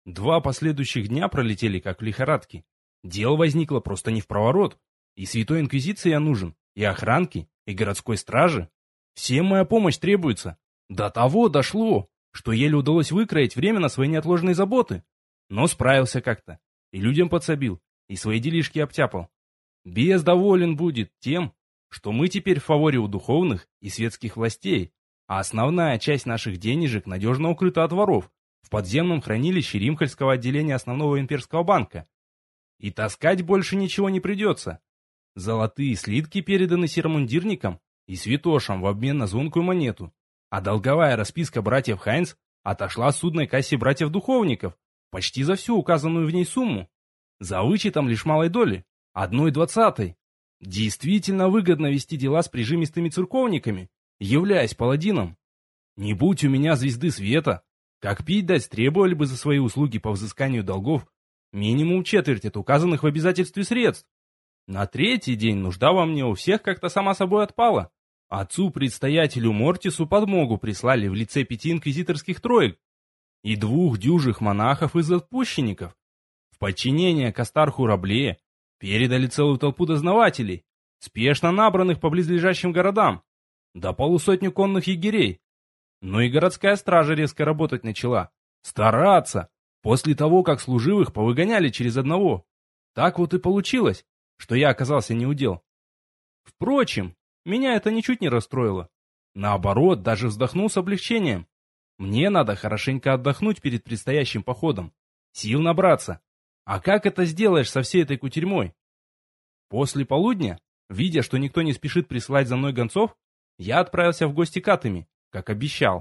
2 последующих дня пролетели как в лихорадке. Дел возникло просто не впроворот. И Святой Инквизиции я нужен, и охранки, и городской стражи. Всем моя помощь требуется. До того дошло, что еле удалось выкроить время на свои неотложные заботы. Но справился как-то. И людям подсобил, и свои делишки обтяпал. Бес доволен будет тем, что мы теперь в фаворе у духовных и светских властей, а основная часть наших денежек надежно укрыта от воров в подземном хранилище Римхальского отделения основного имперского банка. И таскать больше ничего не придется. Золотые слитки переданы серомундирникам и святошам в обмен на звонкую монету, а долговая расписка братьев Хайнц отошла судной кассе братьев-духовников почти за всю указанную в ней сумму, за вычетом лишь малой доли, 1/20. Действительно выгодно вести дела с прижимистыми церковниками, являясь паладином. Не будь у меня звезды света, как пить дать требовали бы за свои услуги по взысканию долгов минимум четверть от указанных в обязательстве средств. На 3-й день нужда во мне у всех как-то сама собой отпала. Отцу-предстоятелю Мортису подмогу прислали в лице 5 инквизиторских троек и 2 дюжих монахов из отпущенников. В подчинение к Астарху Рабле передали целую толпу дознавателей, спешно набранных по близлежащим городам, до 150 конных егерей. Но и городская стража резко работать начала. Стараться! После того, как служивых повыгоняли через одного. Так вот и получилось, что я оказался неудел. Впрочем, меня это ничуть не расстроило. Наоборот, даже вздохнул с облегчением. Мне надо хорошенько отдохнуть перед предстоящим походом, сил набраться. А как это сделаешь со всей этой кутерьмой? После полудня, видя, что никто не спешит присылать за мной гонцов, я отправился в гости к Атами, как обещал.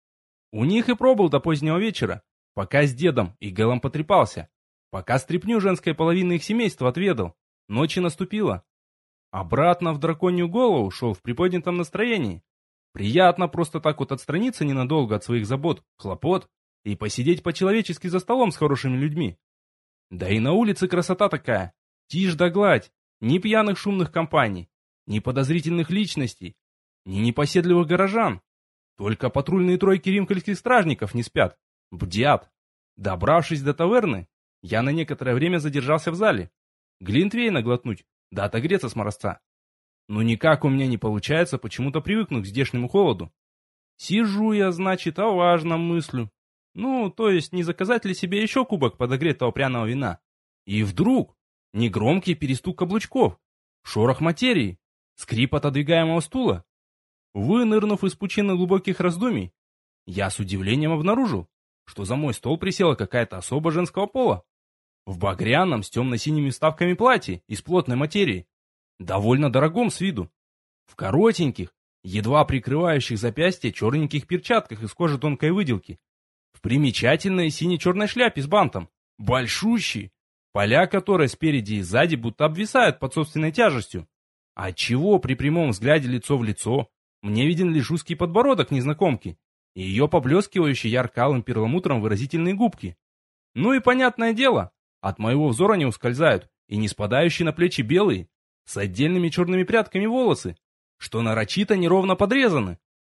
У них и пробыл до позднего вечера, пока с дедом и Гэлом потрепался, пока стряпню женской половины их семейства отведал. Ночь наступила. Обратно в драконью голову шел в приподнятом настроении. Приятно просто так вот отстраниться ненадолго от своих забот, хлопот и посидеть по-человечески за столом с хорошими людьми. Да и на улице красота такая, тишь да гладь, ни пьяных шумных компаний, ни подозрительных личностей, ни непоседливых горожан. Только патрульные тройки римкельских стражников не спят, бдят. Добравшись до таверны, я на некоторое время задержался в зале. Глинтвейна глотнуть, да отогреться с морозца. Но никак у меня не получается почему-то привыкнуть к здешнему холоду. Сижу я, значит, о важном мыслю. Ну, то есть, не заказать ли себе еще кубок подогретого пряного вина? И вдруг негромкий перестук каблучков, шорох материи, скрип отодвигаемого стула. Вынырнув из пучины глубоких раздумий, я с удивлением обнаружил, что за мой стол присела какая-то особа женского пола. В багряном с темно-синими вставками платье из плотной материи, довольно дорогом с виду, в коротеньких, едва прикрывающих запястья черненьких перчатках из кожи тонкой выделки, в примечательной сине-черной шляпе с бантом, большущей, поля которой спереди и сзади будто обвисают под собственной тяжестью, отчего при прямом взгляде лицо в лицо мне виден лишь узкий подбородок незнакомки и ее поблескивающие ярко-алым перламутром выразительные губки. Ну и понятное дело, от моего взора не ускользают и не спадающие на плечи белые, с отдельными черными прядками волосы, что нарочито неровно подрезаны.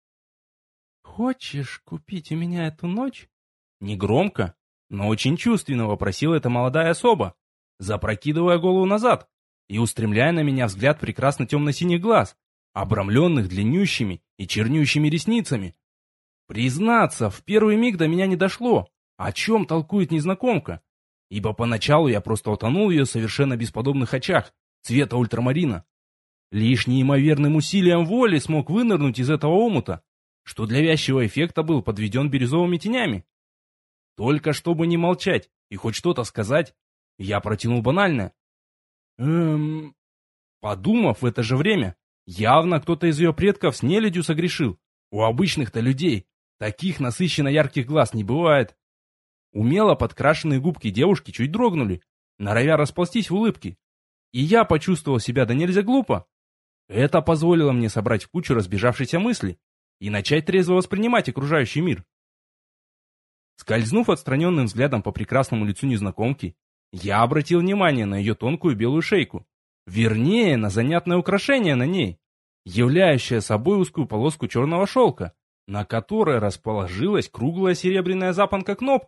«Хочешь купить у меня эту ночь?» Негромко, но очень чувственно вопросила эта молодая особа, запрокидывая голову назад и устремляя на меня взгляд прекрасно темно-синих глаз, обрамленных длиннющими и чернющими ресницами. Признаться, в первый миг до меня не дошло, о чем толкует незнакомка, ибо поначалу я просто утонул в ее совершенно бесподобных очах, цвета ультрамарина. Лишь неимоверным усилием воли смог вынырнуть из этого омута, что для вязчего эффекта был подведен бирюзовыми тенями. Только чтобы не молчать и хоть что-то сказать, я протянул банальное. Подумав в это же время, явно кто-то из ее предков с нелюдью согрешил. У обычных-то людей таких насыщенно ярких глаз не бывает. Умело подкрашенные губки девушки чуть дрогнули, норовя расползтись в улыбке. И я почувствовал себя да нельзя глупо. Это позволило мне собрать в кучу разбежавшиеся мысли и начать трезво воспринимать окружающий мир. Скользнув отстраненным взглядом по прекрасному лицу незнакомки, я обратил внимание на ее тонкую белую шейку, вернее, на занятное украшение на ней, являющее собой узкую полоску черного шелка, на которой расположилась круглая серебряная запонка-кнопка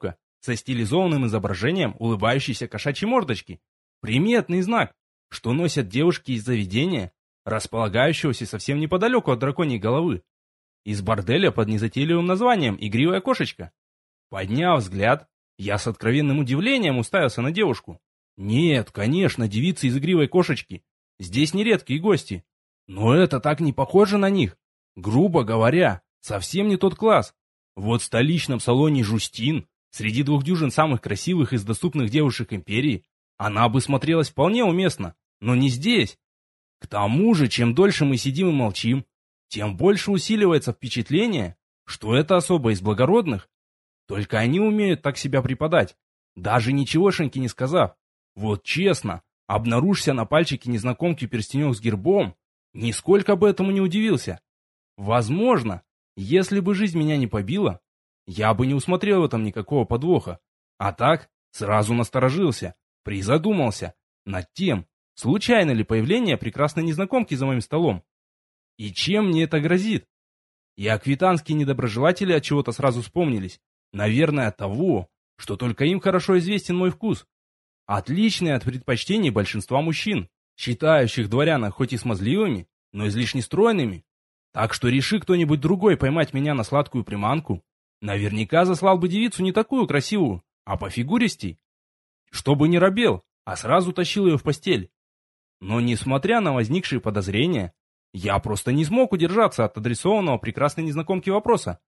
со стилизованным изображением улыбающейся кошачьей мордочки. Приметный знак, что носят девушки из заведения, располагающегося совсем неподалеку от драконьей головы. Из борделя под незатейливым названием «Игривая кошечка». Подняв взгляд, я с откровенным удивлением уставился на девушку. Нет, конечно, девицы из «Игривой кошечки». Здесь нередкие гости. Но это так не похоже на них. Грубо говоря, совсем не тот класс. Вот в столичном салоне «Жустин», среди 2 дюжин самых красивых из доступных девушек империи, она бы смотрелась вполне уместно, но не здесь. К тому же, чем дольше мы сидим и молчим, тем больше усиливается впечатление, что это особо из благородных. Только они умеют так себя преподать, даже ничегошеньки не сказав. Вот честно, обнаружься на пальчике незнакомки перстенек с гербом, нисколько бы этому не удивился. Возможно, если бы жизнь меня не побила, я бы не усмотрел в этом никакого подвоха. А так, сразу насторожился, призадумался над тем, случайно ли появление прекрасной незнакомки за моим столом. И чем мне это грозит? И аквитанские недоброжелатели от чего-то сразу вспомнились. Наверное, от того, что только им хорошо известен мой вкус. Отличный от предпочтений большинства мужчин, считающих дворянок хоть и смазливыми, но излишне стройными. Так что реши кто-нибудь другой поймать меня на сладкую приманку, наверняка заслал бы девицу не такую красивую, а пофигуристей. Чтобы не робел, а сразу тащил ее в постель. Но несмотря на возникшие подозрения, я просто не смог удержаться от адресованного прекрасной незнакомке вопроса.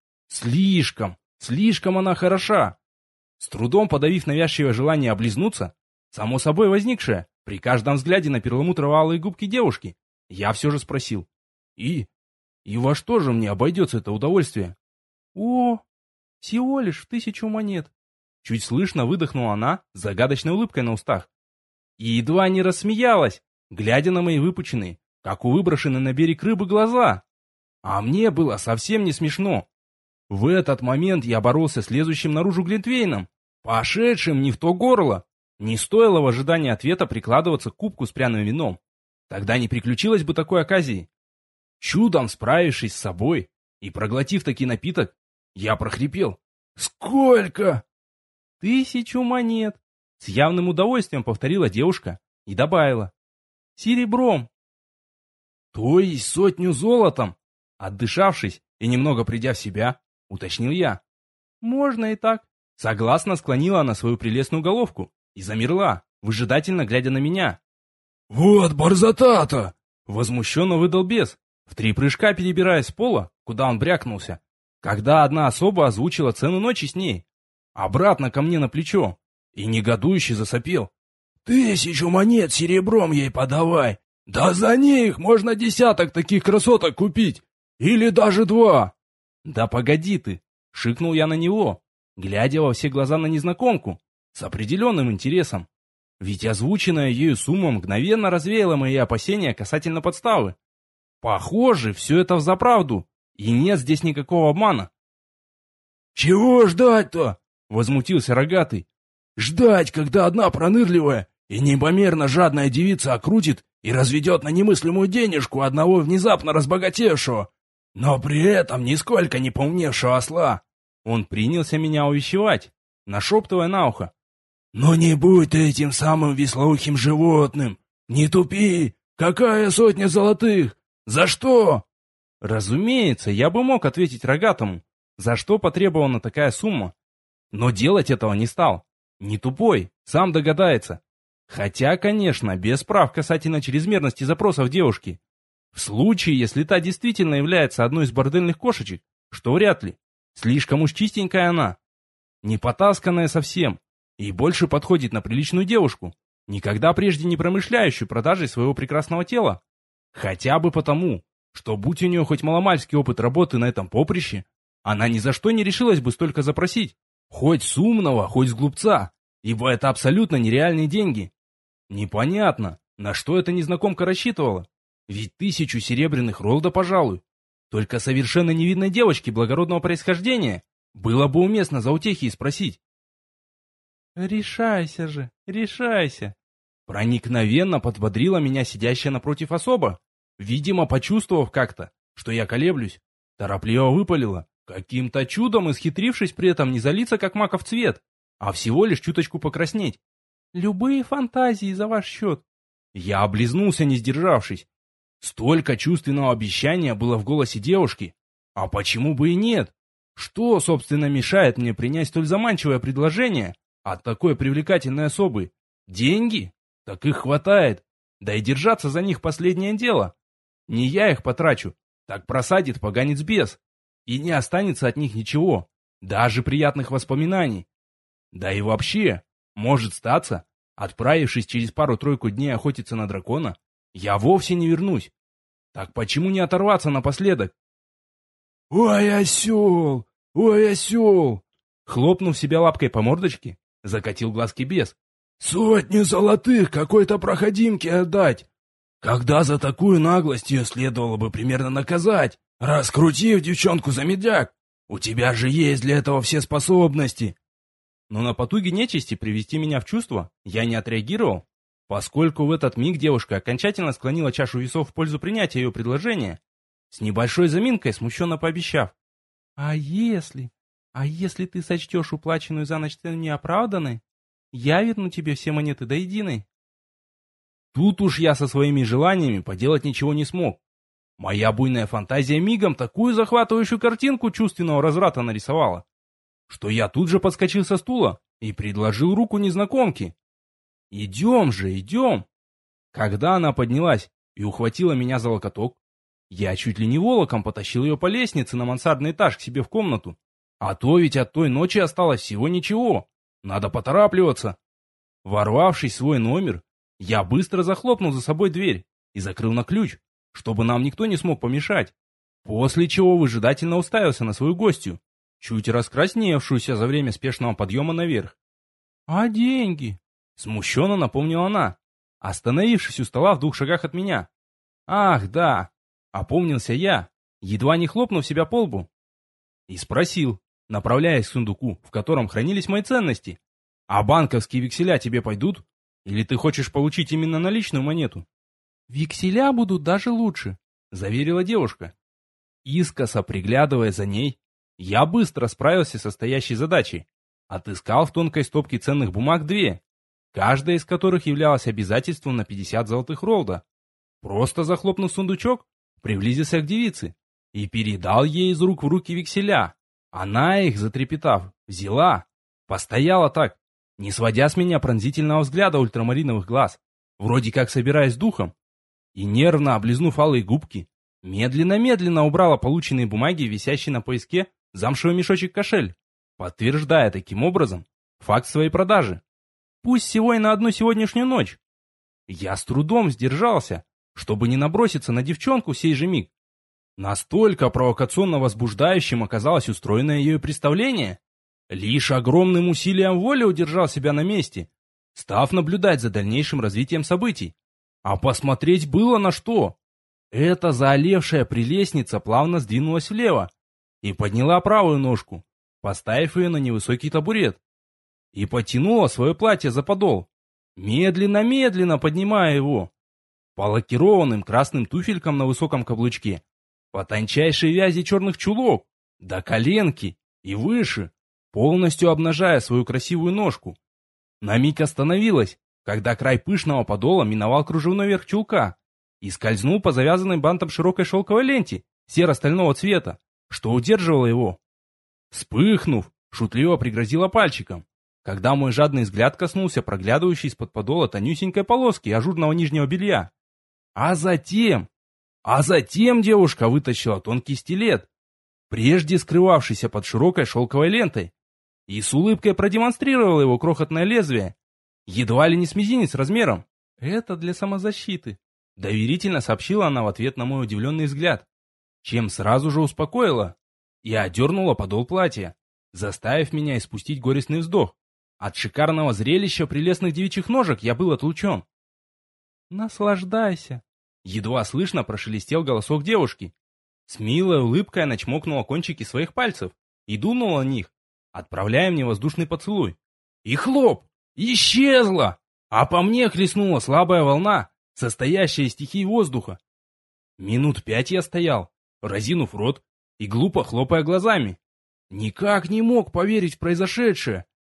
Слишком она хороша. С трудом подавив навязчивое желание облизнуться, само собой возникшее, при каждом взгляде на перламутрово-алые губки девушки, я все же спросил. И во что же мне обойдется это удовольствие? О, всего лишь в 1000 монет. Чуть слышно выдохнула она с загадочной улыбкой на устах. И едва не рассмеялась, глядя на мои выпученные, как у выброшенной на берег рыбы, глаза. А мне было совсем не смешно. В этот момент я боролся с лезущим наружу глинтвейном, пошедшим не в то горло. Не стоило в ожидании ответа прикладываться к кубку с пряным вином. Тогда не приключилось бы такой оказии. Чудом справившись с собой и проглотив таки напиток, я прохрипел. «Сколько?» 1000 монет. С явным удовольствием повторила девушка и добавила. «Серебром». То есть 100 золотом? Отдышавшись и немного придя в себя, уточнил я. Можно и так. Согласно склонила она свою прелестную головку и замерла, выжидательно глядя на меня. «Вот борзота-то!» Возмущенно выдал бес, в 3 прыжка перебирая с пола, куда он брякнулся, когда одна особа озвучила цену ночи с ней. Обратно ко мне на плечо и негодующе засопел. 1000 монет серебром ей подавай. Да за них можно 10 таких красоток купить. Или даже 2. Да погоди ты, шикнул я на него, глядя во все глаза на незнакомку, с определенным интересом. Ведь озвученная ею сумма мгновенно развеяла мои опасения касательно подставы. Похоже, все это взаправду, и нет здесь никакого обмана. «Чего ждать-то?» — возмутился рогатый. «Ждать, когда одна пронырливая и непомерно жадная девица окрутит и разведет на немыслимую денежку одного внезапно разбогатевшего, но при этом нисколько не поумневшего осла». Он принялся меня увещевать, нашептывая на ухо. «Но не будь ты этим самым вислоухим животным! Не тупи! Какая 100 золотых? За что?» Разумеется, я бы мог ответить рогатому, за что потребована такая сумма. Но делать этого не стал. Не тупой, сам догадается. Хотя, конечно, без прав касательно чрезмерности запросов девушки. В случае, если та действительно является одной из бордельных кошечек, что вряд ли. Слишком уж чистенькая она. Не потасканная совсем. И больше подходит на приличную девушку, никогда прежде не промышляющую продажей своего прекрасного тела. Хотя бы потому, что будь у нее хоть маломальский опыт работы на этом поприще, она ни за что не решилась бы столько запросить. Хоть с умного, хоть с глупца, ибо это абсолютно нереальные деньги. Непонятно, на что эта незнакомка рассчитывала. Ведь 1000 серебряных ролда, пожалуй. Только совершенно невидной девочке благородного происхождения было бы уместно за утехи и спросить. «Решайся же, решайся!» Проникновенно подбодрила меня сидящая напротив особа, видимо, почувствовав как-то, что я колеблюсь, торопливо выпалила, каким-то чудом исхитрившись при этом не залиться, как маков цвет. а всего лишь чуточку покраснеть. Любые фантазии за ваш счет. Я облизнулся, не сдержавшись. Столько чувственного обещания было в голосе девушки. А почему бы и нет? Что, собственно, мешает мне принять столь заманчивое предложение от такой привлекательной особы? Деньги? Так их хватает. Да и держаться за них последнее дело. Не я их потрачу, так просадит поганец бес. И не останется от них ничего, даже приятных воспоминаний. Да и вообще, может статься, отправившись через пару-тройку дней охотиться на дракона, я вовсе не вернусь. Так почему не оторваться напоследок? «Ой, осел! Ой, осел!» Хлопнув себя лапкой по мордочке, закатил глазки бес. «Сотню золотых какой-то проходимке отдать! Когда за такую наглость ее следовало бы примерно наказать, раскрутив девчонку за медяк? У тебя же есть для этого все способности!» Но на потуги нечисти привести меня в чувство я не отреагировал, поскольку в этот миг девушка окончательно склонила чашу весов в пользу принятия ее предложения, с небольшой заминкой смущенно пообещав: «А если ты сочтешь уплаченную за ночь цену неоправданной, я верну тебе все монеты до единой». Тут уж я со своими желаниями поделать ничего не смог. Моя буйная фантазия мигом такую захватывающую картинку чувственного разврата нарисовала, что я тут же подскочил со стула и предложил руку незнакомке. «Идем же, идем!» Когда она поднялась и ухватила меня за локоток, я чуть ли не волоком потащил ее по лестнице на мансардный этаж к себе в комнату. А то ведь от той ночи осталось всего ничего. Надо поторапливаться. Ворвавшись в свой номер, я быстро захлопнул за собой дверь и закрыл на ключ, чтобы нам никто не смог помешать. После чего выжидательно уставился на свою гостью, чуть раскрасневшуюся за время спешного подъема наверх. «А деньги?» — смущенно напомнила она, остановившись у стола в 2 шагах от меня. «Ах, да!» — опомнился я, едва не хлопнув себя по лбу. И спросил, направляясь к сундуку, в котором хранились мои ценности: «А банковские векселя тебе пойдут? Или ты хочешь получить именно наличную монету?» «Векселя будут даже лучше», — заверила девушка. Искоса приглядывая за ней, я быстро справился со стоящей задачей. Отыскал в тонкой стопке ценных бумаг 2, каждая из которых являлась обязательством на 50 золотых ролда. Просто захлопнув сундучок, приблизился к девице и передал ей из рук в руки векселя. Она их, затрепетав, взяла, постояла так, не сводя с меня пронзительного взгляда ультрамариновых глаз, вроде как собираясь с духом, и, нервно облизнув алые губки, медленно-медленно убрала полученные бумаги, висящие на пояске, замшевый мешочек-кошель, подтверждая таким образом факт своей продажи. Пусть всего и на одну сегодняшнюю ночь. Я с трудом сдержался, чтобы не наброситься на девчонку в сей же миг. Настолько провокационно возбуждающим оказалось устроенное ею представление. Лишь огромным усилием воли удержал себя на месте, став наблюдать за дальнейшим развитием событий. А посмотреть было на что. Эта заолевшая прелестница плавно сдвинулась влево и подняла правую ножку, поставив ее на невысокий табурет, и потянула свое платье за подол, медленно-медленно поднимая его по лакированным красным туфелькам на высоком каблучке, по тончайшей вязи черных чулок, до коленки и выше, полностью обнажая свою красивую ножку. На миг остановилась, когда край пышного подола миновал кружевной верх чулка и скользнул по завязанной бантом широкой шелковой ленте серо-стального цвета, что удерживало его. Вспыхнув, шутливо пригрозила пальчиком, когда мой жадный взгляд коснулся проглядывающей из-под подола тонюсенькой полоски ажурного нижнего белья. А затем девушка вытащила тонкий стилет, прежде скрывавшийся под широкой шелковой лентой, и с улыбкой продемонстрировала его крохотное лезвие, едва ли не с мизинец размером. «Это для самозащиты», — доверительно сообщила она в ответ на мой удивленный взгляд, чем сразу же успокоила и одернула подол платья, заставив меня испустить горестный вздох. От шикарного зрелища прелестных девичьих ножек я был отлучен. «Наслаждайся», — едва слышно прошелестел голосок девушки. С милой улыбкой она чмокнула кончики своих пальцев и дунула на них, отправляя мне воздушный поцелуй. И хлоп! Исчезла! А по мне хлестнула слабая волна, состоящая из стихий воздуха. Минут 5 я стоял, разинув рот и глупо хлопая глазами. Никак не мог поверить в произошедшее.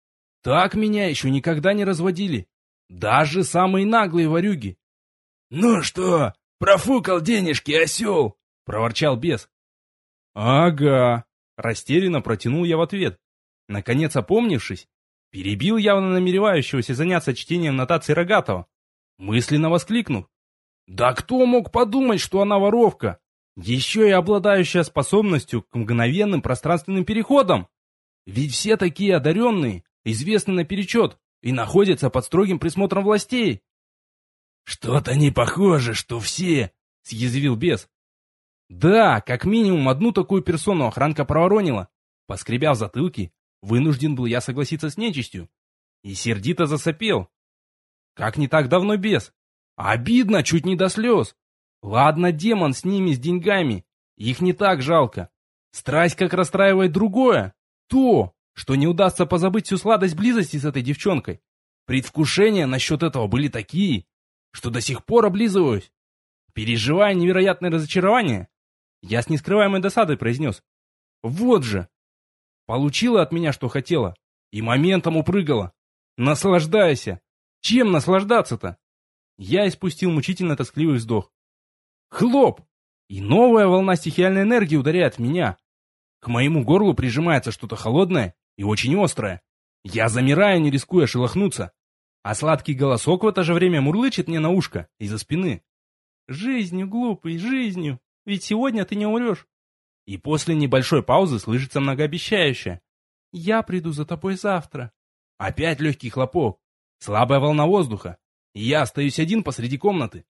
Так меня еще никогда не разводили. Даже самые наглые ворюги. «Ну что, профукал денежки, осел!» — проворчал бес. «Ага», — растерянно протянул я в ответ. Наконец опомнившись, перебил явно намеревающегося заняться чтением нотаций Рогатого, мысленно воскликнув: «Да кто мог подумать, что она воровка? Еще и обладающая способностью к мгновенным пространственным переходам! Ведь все такие одаренные известны наперечет и находятся под строгим присмотром властей!» «Что-то не похоже, что все!» — съязвил бес. «Да, как минимум одну такую персону охранка проворонила». Поскребя в затылке, вынужден был я согласиться с нечистью. И сердито засопел. Как не так давно бес. Обидно, чуть не до слез. Ладно, демон с ними, с деньгами. Их не так жалко. Страсть как расстраивает другое. То, что не удастся позабыть всю сладость близости с этой девчонкой. Предвкушения насчет этого были такие, что до сих пор облизываюсь. Переживая невероятное разочарование, я с нескрываемой досадой произнес: «Вот же! Получила от меня, что хотела, и моментом упрыгала. Наслаждайся! Чем наслаждаться-то?» Я испустил мучительно тоскливый вздох. Хлоп! И новая волна стихиальной энергии ударяет в меня. К моему горлу прижимается что-то холодное и очень острое. Я замираю, не рискуя шелохнуться. А сладкий голосок в это же время мурлычет мне на ушко из-за спины: «Жизнью, глупый, жизнью, ведь сегодня ты не умрешь». И после небольшой паузы слышится многообещающее: «Я приду за тобой завтра». Опять легкий хлопок, слабая волна воздуха, и я остаюсь один посреди комнаты.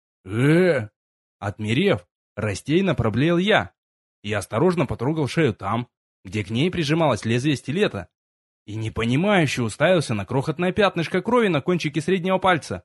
Отмерев, растерянно проблеял я и осторожно потрогал шею там, где к ней прижималось лезвие стилета, и непонимающе уставился на крохотное пятнышко крови на кончике среднего пальца.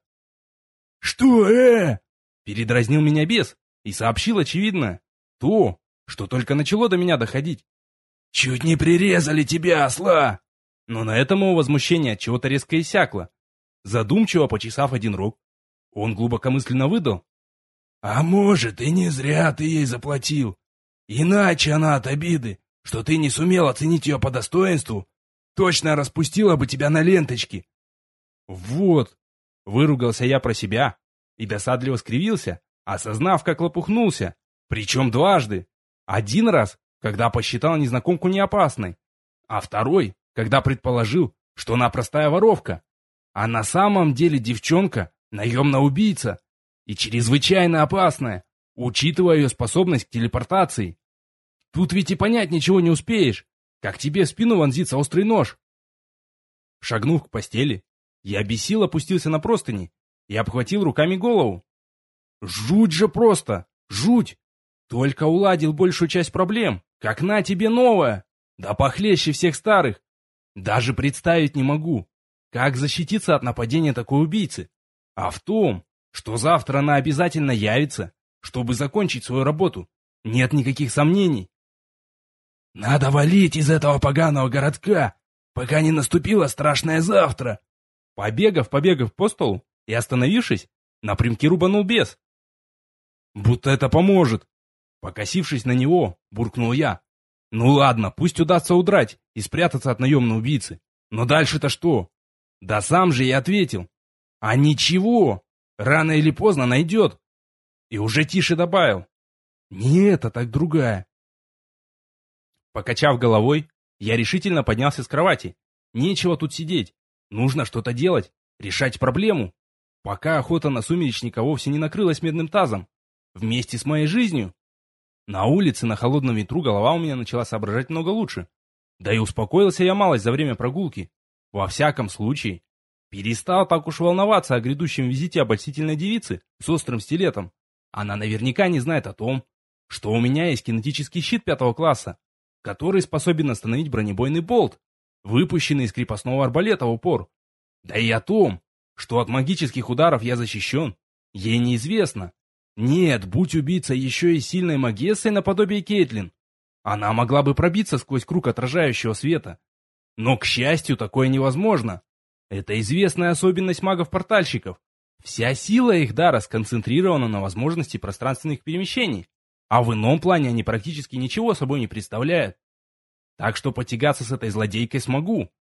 «Что, Передразнил меня бес и сообщил очевидное, то, что только начало до меня доходить. «Чуть не прирезали тебя, осла!» Но на этом его возмущение от чего-то резко иссякло. Задумчиво почесав один рог, он глубокомысленно выдал: «А может, и не зря ты ей заплатил. Иначе она от обиды, что ты не сумел оценить ее по достоинству, точно распустила бы тебя на ленточке». «Вот!» — выругался я про себя и досадливо скривился, осознав, как лопухнулся, причем дважды. Один раз, когда посчитал незнакомку неопасной, а второй, когда предположил, что она простая воровка, а на самом деле девчонка — наемная убийца и чрезвычайно опасная, учитывая ее способность к телепортации. Тут ведь и понять ничего не успеешь, как тебе в спину вонзится острый нож. Шагнув к постели, я бессило опустился на простыни и обхватил руками голову. Жуть же просто, жуть! Только уладил большую часть проблем, как на тебе новое, да похлеще всех старых. Даже представить не могу, как защититься от нападения такой убийцы. А в том, что завтра она обязательно явится, чтобы закончить свою работу, нет никаких сомнений. «Надо валить из этого поганого городка, пока не наступило страшное завтра!» Побегав по столу и остановившись, напрямки рубанул бес. «Будто это поможет!» Покосившись на него, буркнул я. «Ну ладно, пусть удастся удрать и спрятаться от наемной убийцы. Но дальше-то что?» Да сам же я ответил: «А ничего, рано или поздно найдет». И уже тише добавил: «Не это, так другая». Покачав головой, я решительно поднялся с кровати. Нечего тут сидеть. Нужно что-то делать, решать проблему. Пока охота на сумеречника вовсе не накрылась медным тазом. Вместе с моей жизнью. На улице на холодном ветру голова у меня начала соображать много лучше. Да и успокоился я малость за время прогулки. Во всяком случае, перестал так уж волноваться о грядущем визите обольстительной девицы с острым стилетом. Она наверняка не знает о том, что у меня есть кинетический щит 5 класса, который способен остановить бронебойный болт, выпущенный из крепостного арбалета в упор. Да и о том, что от магических ударов я защищен, ей неизвестно. Нет, будь убийца еще и сильной магессой наподобие Кейтлин, она могла бы пробиться сквозь круг отражающего света. Но, к счастью, такое невозможно. Это известная особенность магов-портальщиков. Вся сила их дара сконцентрирована на возможности пространственных перемещений, а в ином плане они практически ничего собой не представляют. Так что потягаться с этой злодейкой смогу.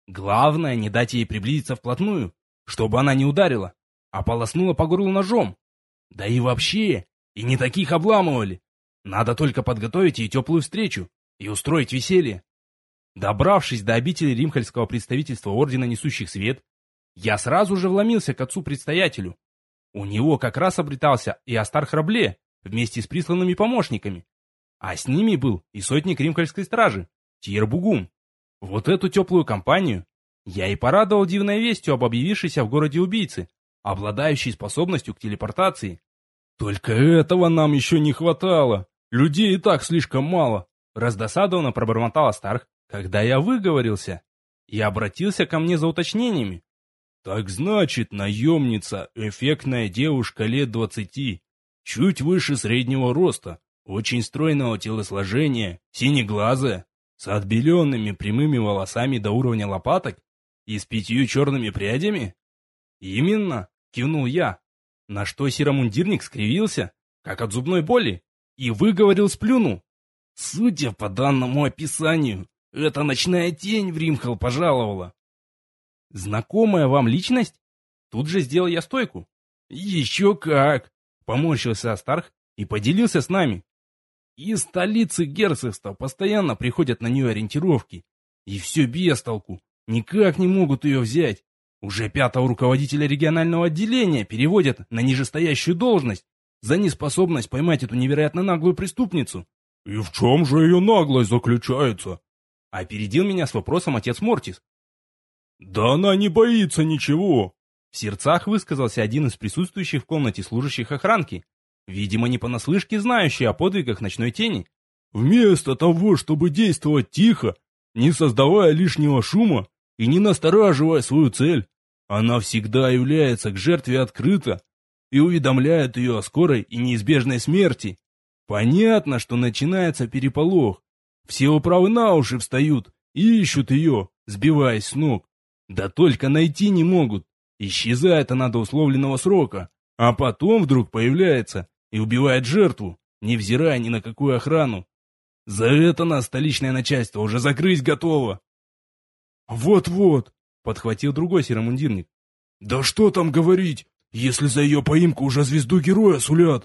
Главное, не дать ей приблизиться вплотную, чтобы она не ударила, а полоснула по горлу ножом. Да и вообще, и не таких обламывали. Надо только подготовить ей теплую встречу и устроить веселье. Добравшись до обители римхальского представительства Ордена Несущих Свет, я сразу же вломился к отцу-предстоятелю. У него как раз обретался и Астарх Рабле вместе с присланными помощниками, а с ними был и сотник римхальской стражи, Тьер Бугум. Вот эту теплую компанию я и порадовал дивной вестью об объявившейся в городе убийце, обладающей способностью к телепортации. «Только этого нам еще не хватало. Людей и так слишком мало», — раздосадованно пробормотал Астарх, когда я выговорился и обратился ко мне за уточнениями. «Так значит, наемница, эффектная девушка лет 20, чуть выше среднего роста, очень стройного телосложения, синеглазая, с отбеленными прямыми волосами до уровня лопаток и с 5 черными прядями?» «Именно», — кивнул я, на что серомундирник скривился, как от зубной боли, и выговорил сплюну. «Судя по данному описанию, эта ночная тень в Римхал пожаловала». «Знакомая вам личность?» Тут же сделал я стойку. «Еще как!» — поморщился Астарх и поделился с нами. «Из столицы герцогства постоянно приходят на нее ориентировки. И все без толку, никак не могут ее взять. Уже 5-го руководителя регионального отделения переводят на нижестоящую должность за неспособность поймать эту невероятно наглую преступницу». «И в чем же ее наглость заключается?» Опередил меня с вопросом отец Мортис. «Да она не боится ничего!» В сердцах высказался один из присутствующих в комнате служащих охранки, видимо, не понаслышке знающий о подвигах ночной тени. «Вместо того, чтобы действовать тихо, не создавая лишнего шума и не настораживая свою цель, она всегда является к жертве открыто и уведомляет ее о скорой и неизбежной смерти. Понятно, что начинается переполох. Все управы на уши встают и ищут ее, сбиваясь с ног. Да только найти не могут. Исчезает она до условленного срока, а потом вдруг появляется и убивает жертву, невзирая ни на какую охрану. За это нас столичное начальство уже закрыть готово». «Вот-вот», — подхватил другой серомундирник. «Да что там говорить, если за ее поимку уже звезду героя сулят?»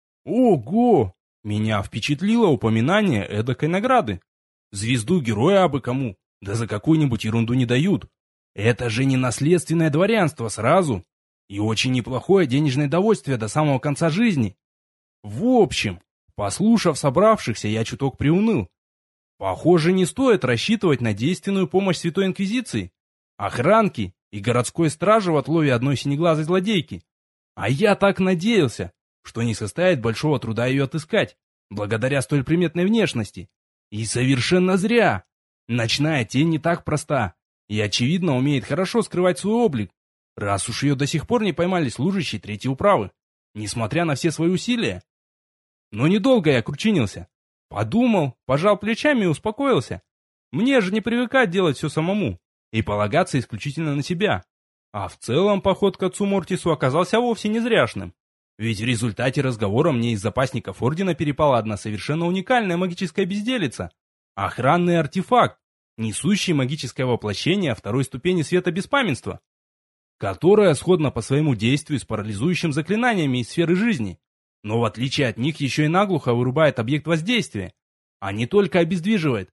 «Ого!» Меня впечатлило упоминание эдакой награды. Звезду героя абы кому, да за какую-нибудь ерунду не дают. Это же не наследственное дворянство сразу. И очень неплохое денежное довольствие до самого конца жизни. В общем, послушав собравшихся, я чуток приуныл. Похоже, не стоит рассчитывать на действенную помощь Святой Инквизиции, охранки и городской стражи в отлове одной синеглазой злодейки. А я так надеялся, что не составит большого труда ее отыскать, благодаря столь приметной внешности. И совершенно зря. Ночная тень не так проста и, очевидно, умеет хорошо скрывать свой облик, раз уж ее до сих пор не поймали служащие третьей управы, несмотря на все свои усилия. Но недолго я кручинился. Подумал, пожал плечами и успокоился. Мне же не привыкать делать все самому и полагаться исключительно на себя. А в целом поход к отцу Мортису оказался вовсе не зряшным. Ведь в результате разговора мне из запасников Ордена перепала одна совершенно уникальная магическая безделица. Охранный артефакт, несущий магическое воплощение второй ступени света беспамятства, которое сходно по своему действию с парализующим заклинаниями из сферы жизни, но в отличие от них еще и наглухо вырубает объект воздействия, а не только обездвиживает.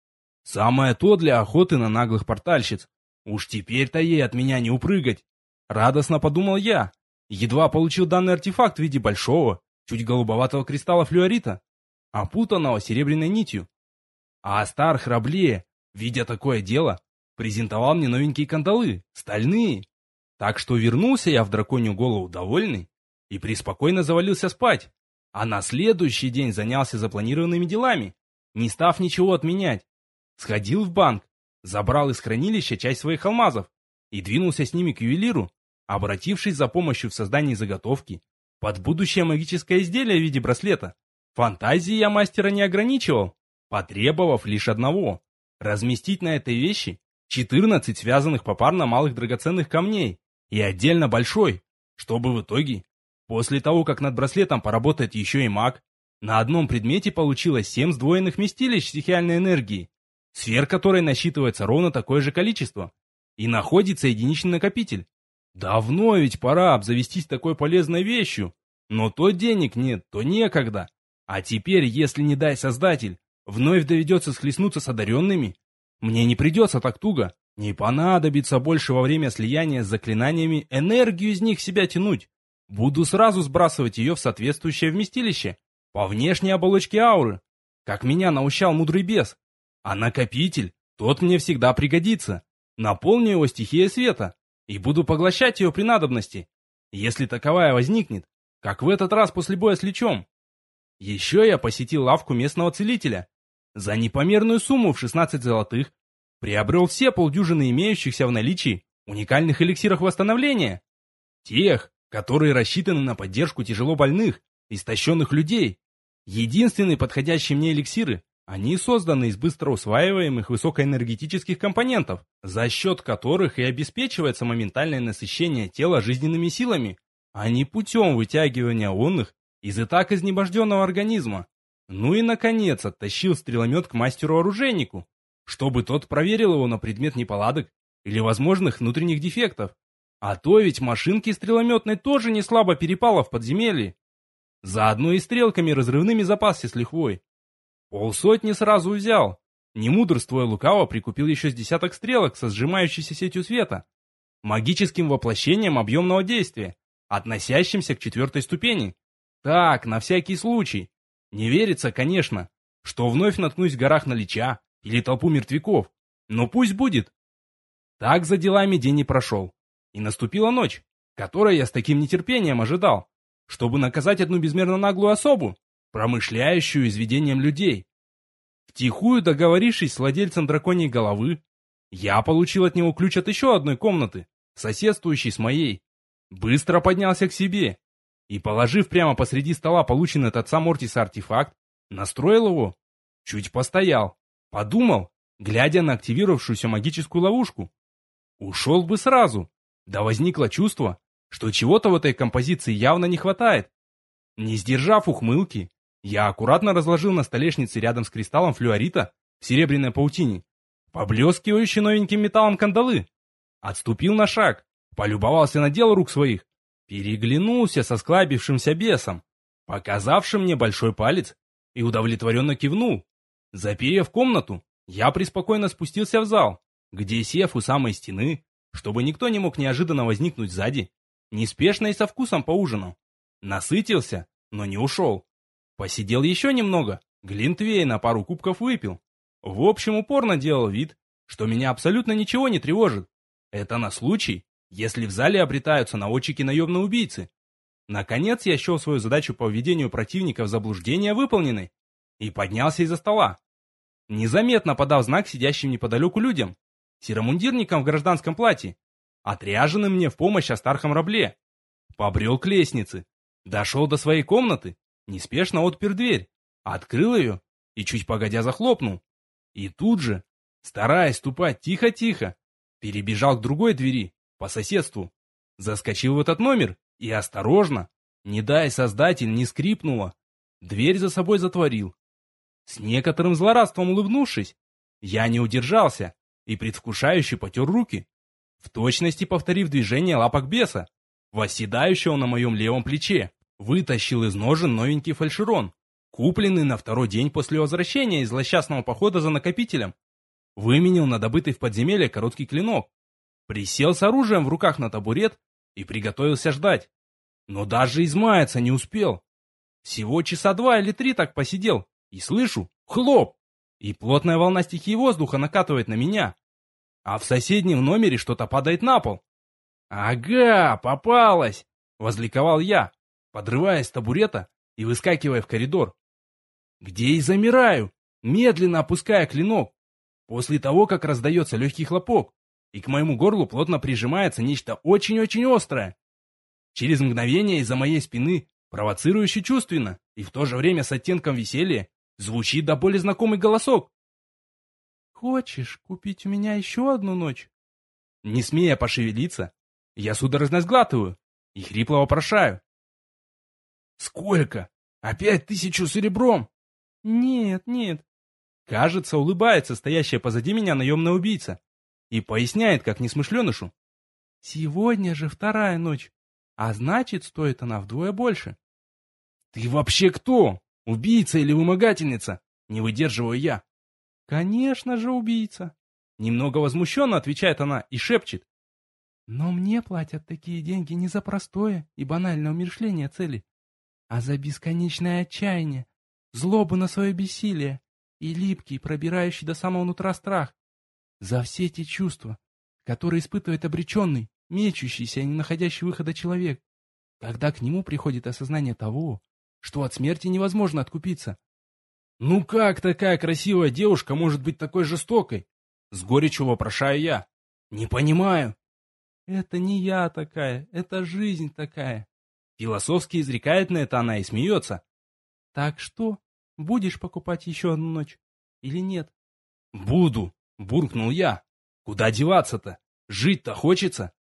Самое то для охоты на наглых портальщиц. Уж теперь-то ей от меня не упрыгать. Радостно подумал я. Едва получил данный артефакт в виде большого, чуть голубоватого кристалла флюорита, опутанного серебряной нитью. А Астарх Рабле, видя такое дело, презентовал мне новенькие кандалы, стальные. Так что вернулся я в драконью голову довольный и преспокойно завалился спать. А на следующий день занялся запланированными делами, не став ничего отменять. Сходил в банк, забрал из хранилища часть своих алмазов и двинулся с ними к ювелиру, обратившись за помощью в создании заготовки под будущее магическое изделие в виде браслета. Фантазии я мастера не ограничивал, потребовав лишь одного — разместить на этой вещи 14 связанных попарно малых драгоценных камней и отдельно большой, чтобы в итоге, после того, как над браслетом поработает еще и маг, на одном предмете получилось 7 сдвоенных вместилищ стихиальной энергии, сфер которой насчитывается ровно такое же количество, и находится единичный накопитель. Давно ведь пора обзавестись такой полезной вещью, но то денег нет, то некогда. А теперь, если не дай Создатель, вновь доведется схлестнуться с одаренными, мне не придется так туго, не понадобится больше во время слияния с заклинаниями энергию из них в себя тянуть. Буду сразу сбрасывать ее в соответствующее вместилище, по внешней оболочке ауры, как меня наущал мудрый бес. А накопитель, тот мне всегда пригодится. Наполню его стихией света и буду поглощать ее при надобности, если таковая возникнет, как в этот раз после боя с Личом. Еще я посетил лавку местного целителя. За непомерную сумму в 16 золотых приобрел все полдюжины имеющихся в наличии уникальных эликсиров восстановления. Тех, которые рассчитаны на поддержку тяжелобольных, истощенных людей. Единственные подходящие мне эликсиры, они созданы из быстро усваиваемых высокоэнергетических компонентов, за счет которых и обеспечивается моментальное насыщение тела жизненными силами, а не путем вытягивания онных из и так изнеможденного организма. Ну и, наконец, оттащил стреломет к мастеру-оружейнику, чтобы тот проверил его на предмет неполадок или возможных внутренних дефектов. А то ведь машинки стрелометной тоже не слабо перепало в подземелье. Заодно и стрелками разрывными запасся с лихвой. Полсотни сразу взял. Не мудрствуя лукаво, прикупил еще с десяток стрелок со сжимающейся сетью света, магическим воплощением объемного действия, относящимся к 4-й ступени. Так, на всякий случай. Не верится, конечно, что вновь наткнусь в горах на Лича или толпу мертвяков, но пусть будет. Так за делами день и прошел. И наступила ночь, которой я с таким нетерпением ожидал, чтобы наказать одну безмерно наглую особу, промышляющую изведением людей. Втихую договорившись с владельцем драконьей головы, я получил от него ключ от еще одной комнаты, соседствующей с моей. Быстро поднялся к себе и, положив прямо посреди стола полученный от отца Мортиса артефакт, настроил его. Чуть постоял, подумал, глядя на активировавшуюся магическую ловушку. Ушел бы сразу, да возникло чувство, что чего-то в этой композиции явно не хватает. Не сдержав ухмылки, я аккуратно разложил на столешнице рядом с кристаллом флюорита в серебряной паутине поблескивающие новеньким металлом кандалы. Отступил на шаг, полюбовался на дело рук своих, переглянулся со склабившимся бесом, показавшим мне большой палец, и удовлетворенно кивнул. Заперев комнату, я преспокойно спустился в зал, где, сев у самой стены, чтобы никто не мог неожиданно возникнуть сзади, неспешно и со вкусом поужинал. Насытился, но не ушел. Посидел еще немного, глинтвейна пару кубков выпил. В общем, упорно делал вид, что меня абсолютно ничего не тревожит. Это на случай, если в зале обретаются наводчики наемные убийцы. Наконец я счел свою задачу по введению противника в заблуждение выполненной и поднялся из-за стола, незаметно подав знак сидящим неподалеку людям, серомундирникам в гражданском платье, отряженным мне в помощь Астархам-Рабле. Побрел к лестнице, дошел до своей комнаты, неспешно отпер дверь, открыл ее и чуть погодя захлопнул. И тут же, стараясь ступать тихо-тихо, перебежал к другой двери, по соседству, заскочил в этот номер и осторожно, не дай Создатель, не скрипнуло, дверь за собой затворил. С некоторым злорадством улыбнувшись, я не удержался и предвкушающе потер руки, в точности повторив движение лапок беса, восседающего на моем левом плече. Вытащил из ножен новенький фальшерон, купленный на второй день после возвращения из злосчастного похода за накопителем. Выменил на добытый в подземелье короткий клинок. Присел с оружием в руках на табурет и приготовился ждать. Но даже измаяться не успел. Всего часа 2 или 3 так посидел, и слышу — хлоп! И плотная волна стихии воздуха накатывает на меня. А в соседнем номере что-то падает на пол. «Ага, попалась!» — возликовал я, подрываясь с табурета и выскакивая в коридор. Где и замираю, медленно опуская клинок, после того, как раздается легкий хлопок, и к моему горлу плотно прижимается нечто очень-очень острое. Через мгновение из-за моей спины, провоцирующе чувственно и в то же время с оттенком веселья, звучит до боли знакомый голосок. «Хочешь купить у меня еще одну ночь?» Не смея пошевелиться, я судорожно сглатываю и хрипло вопрошаю. «Сколько? Опять 1000 серебром?» «Нет, нет, Кажется, улыбается стоящая позади меня наемная убийца и поясняет, как несмышленышу. Сегодня же вторая ночь, а значит, стоит она вдвое больше. Ты вообще кто? Убийца или вымогательница? Не выдерживаю я. Конечно же, убийца. Немного возмущенно отвечает она и шепчет. Но мне платят такие деньги не за простое и банальное умерщвление цели, а за бесконечное отчаяние, злобу на свое бессилие и липкий, пробирающий до самого нутра страх. За все те чувства, которые испытывает обреченный, мечущийся и не находящий выхода человек, когда к нему приходит осознание того, что от смерти невозможно откупиться. Ну как такая красивая девушка может быть такой жестокой? С горечью вопрошаю я. Не понимаю. Это не я такая, это жизнь такая. Философски изрекает на это она и смеется. Так что, будешь покупать еще одну ночь или нет? Буду, буркнул я. Куда деваться-то? Жить-то хочется.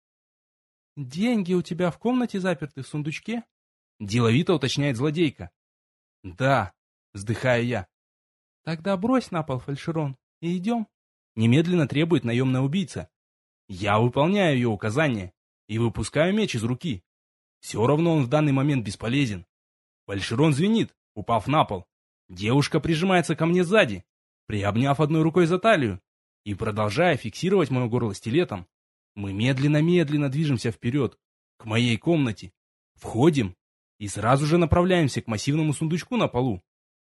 Деньги у тебя в комнате заперты в сундучке? Деловито уточняет злодейка. Да, вздыхаю я. Тогда брось на пол фальшерон и идем. Немедленно требует наемная убийца. Я выполняю ее указания и выпускаю меч из руки. Все равно он в данный момент бесполезен. Фальшерон звенит, упав на пол. Девушка прижимается ко мне сзади, приобняв одной рукой за талию и продолжая фиксировать мое горло стилетом. Мы медленно-медленно движемся вперед, к моей комнате. Входим и сразу же направляемся к массивному сундучку на полу.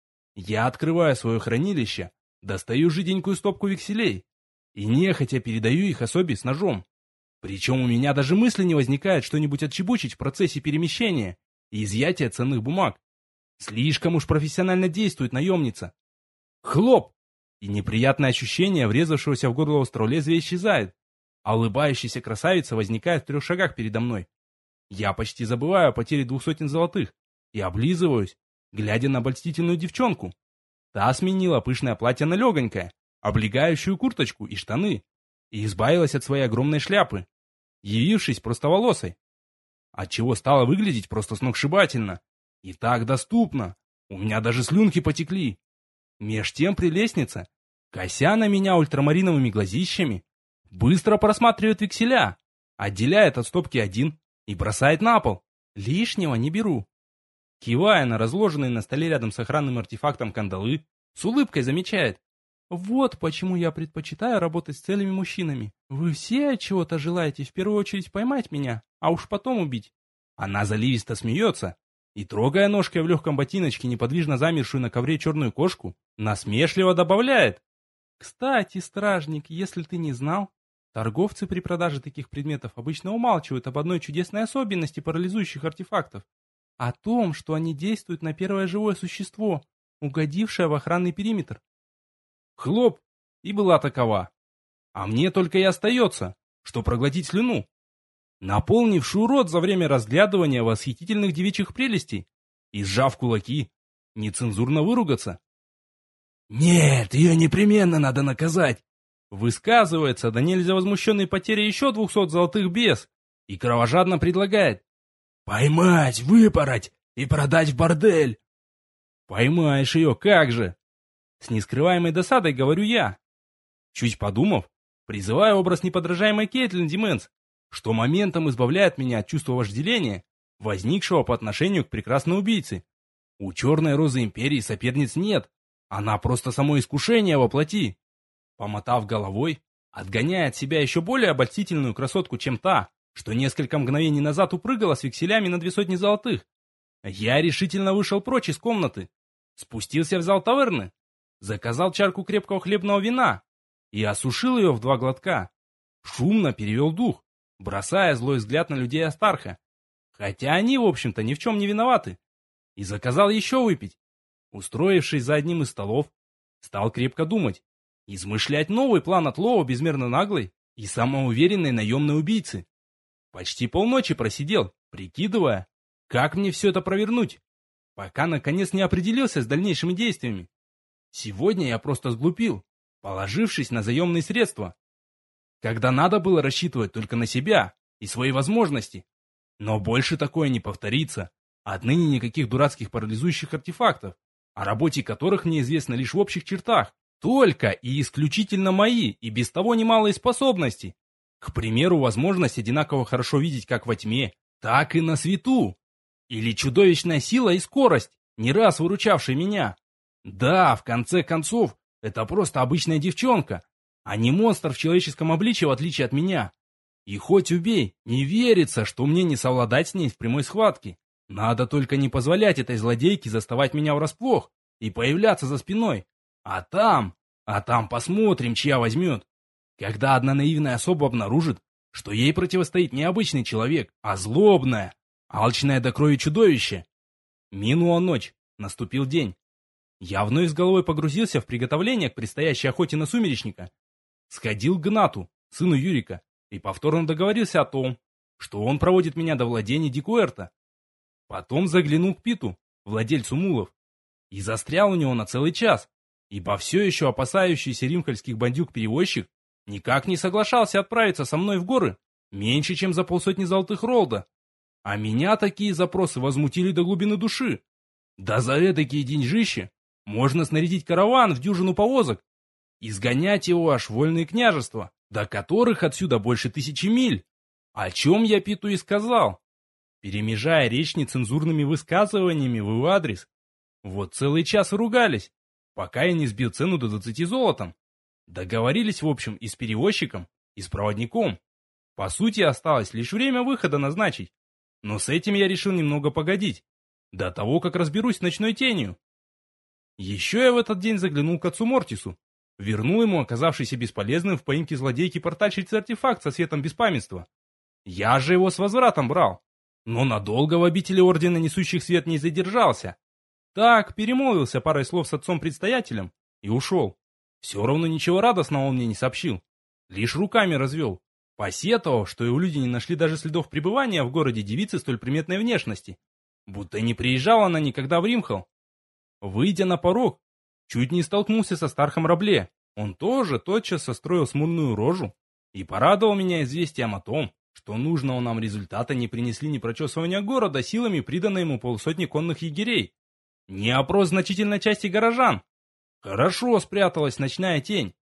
Я открываю свое хранилище, достаю жиденькую стопку векселей и нехотя передаю их особе с ножом. Причем у меня даже мысли не возникает что-нибудь отчебучить в процессе перемещения и изъятия ценных бумаг. Слишком уж профессионально действует наемница. Хлоп! И неприятное ощущение врезавшегося в горло острого лезвия исчезает, а улыбающаяся красавица возникает в 3 шагах передо мной. Я почти забываю о потере 200 золотых и облизываюсь, глядя на обольстительную девчонку. Та сменила пышное платье на легонькое, облегающую курточку и штаны, и избавилась от своей огромной шляпы, явившись простоволосой, отчего стала выглядеть просто сногсшибательно. И так доступно, у меня даже слюнки потекли. Меж тем прелестница, кося на меня ультрамариновыми глазищами, быстро просматривает векселя, отделяет от стопки один и бросает на пол. Лишнего не беру. Кивая на разложенные на столе рядом с охранным артефактом кандалы, с улыбкой замечает. Вот почему я предпочитаю работать с целыми мужчинами. Вы все от чего-то желаете в первую очередь поймать меня, а уж потом убить. Она заливисто смеется и, трогая ножкой в легком ботиночке неподвижно замершую на ковре черную кошку, насмешливо добавляет. Кстати, стражник, если ты не знал, торговцы при продаже таких предметов обычно умалчивают об одной чудесной особенности парализующих артефактов. О том, что они действуют на первое живое существо, угодившее в охранный периметр. Хлоп, и была такова. А мне только и остается, что проглотить слюну, наполнившую рот за время разглядывания восхитительных девичьих прелестей, и, сжав кулаки, нецензурно выругаться. «Нет, ее непременно надо наказать!» Высказывается, да нельзя возмущенный потерей еще 200 золотых бес, и кровожадно предлагает. «Поймать, выпороть и продать в бордель!» «Поймаешь ее, как же!» С нескрываемой досадой говорю я. Чуть подумав, призываю образ неподражаемой Кейтлин Дименс, что моментом избавляет меня от чувства вожделения, возникшего по отношению к прекрасной убийце. У черной розы империи соперниц нет, она просто само искушение воплоти. Помотав головой, отгоняя от себя еще более обольстительную красотку, чем та, что несколько мгновений назад упрыгала с векселями на 200 золотых, я решительно вышел прочь из комнаты, спустился в зал таверны, заказал чарку крепкого хлебного вина и осушил ее в 2 глотка. Шумно перевел дух, бросая злой взгляд на людей Астарха, хотя они, в общем-то, ни в чем не виноваты, и заказал еще выпить. Устроившись за одним из столов, стал крепко думать, измышлять новый план отлова безмерно наглой и самоуверенной наемной убийцы. Почти полночи просидел, прикидывая, как мне все это провернуть, пока наконец не определился с дальнейшими действиями. Сегодня я просто сглупил, положившись на заемные средства, когда надо было рассчитывать только на себя и свои возможности. Но больше такое не повторится. Отныне никаких дурацких парализующих артефактов, о работе которых мне известно лишь в общих чертах, Только и исключительно мои, и без того немалые способности. К примеру, возможность одинаково хорошо видеть как во тьме, так и на свету. Или чудовищная сила и скорость, не раз выручавшие меня. Да, в конце концов, это просто обычная девчонка, а не монстр в человеческом обличье, в отличие от меня. И хоть убей, не верится, что мне не совладать с ней в прямой схватке. Надо только не позволять этой злодейке заставать меня врасплох и появляться за спиной. А там посмотрим, чья возьмет. Когда одна наивная особа обнаружит, что ей противостоит не обычный человек, а злобное, алчное до крови чудовище. Минула ночь, наступил день. Я вновь с головой погрузился в приготовление к предстоящей охоте на сумеречника. Сходил к Гнату, сыну Юрика, и повторно договорился о том, что он проводит меня до владений Дикуэрта. Потом заглянул к Питу, владельцу мулов, и застрял у него на целый час, ибо все еще опасающийся римхальских бандюк-перевозчик никак не соглашался отправиться со мной в горы меньше, чем за 50 золотых ролда. А меня такие запросы возмутили до глубины души. Да за эдакие деньжищи можно снарядить караван в дюжину повозок и сгонять его аж в вольные княжества, до которых отсюда больше 1000 миль. О чем я Питу и сказал, перемежая речь нецензурными высказываниями в его адрес. Вот целый час ругались, пока я не сбил цену до 20 золотом. Договорились, в общем, и с перевозчиком, и с проводником. По сути, осталось лишь время выхода назначить. Но с этим я решил немного погодить, до того, как разберусь с ночной тенью. Еще я в этот день заглянул к отцу Мортису, вернул ему оказавшийся бесполезным в поимке злодейки портальщицы артефакт со светом беспамятства. Я же его с возвратом брал, но надолго в обители Ордена Несущих Свет не задержался. Так, перемолвился парой слов с отцом-предстоятелем и ушел. Все равно ничего радостного он мне не сообщил, лишь руками развел, посетовав, что его люди не нашли даже следов пребывания в городе девицы столь приметной внешности, будто не приезжала она никогда в Римхал. Выйдя на порог, чуть не столкнулся со Стархом Рабле. Он тоже тотчас состроил смурную рожу и порадовал меня известием о том, что нужного нам результата не принесли ни прочесывания города силами приданной ему 50 конных егерей, ни опрос значительной части горожан. Хорошо спряталась ночная тень.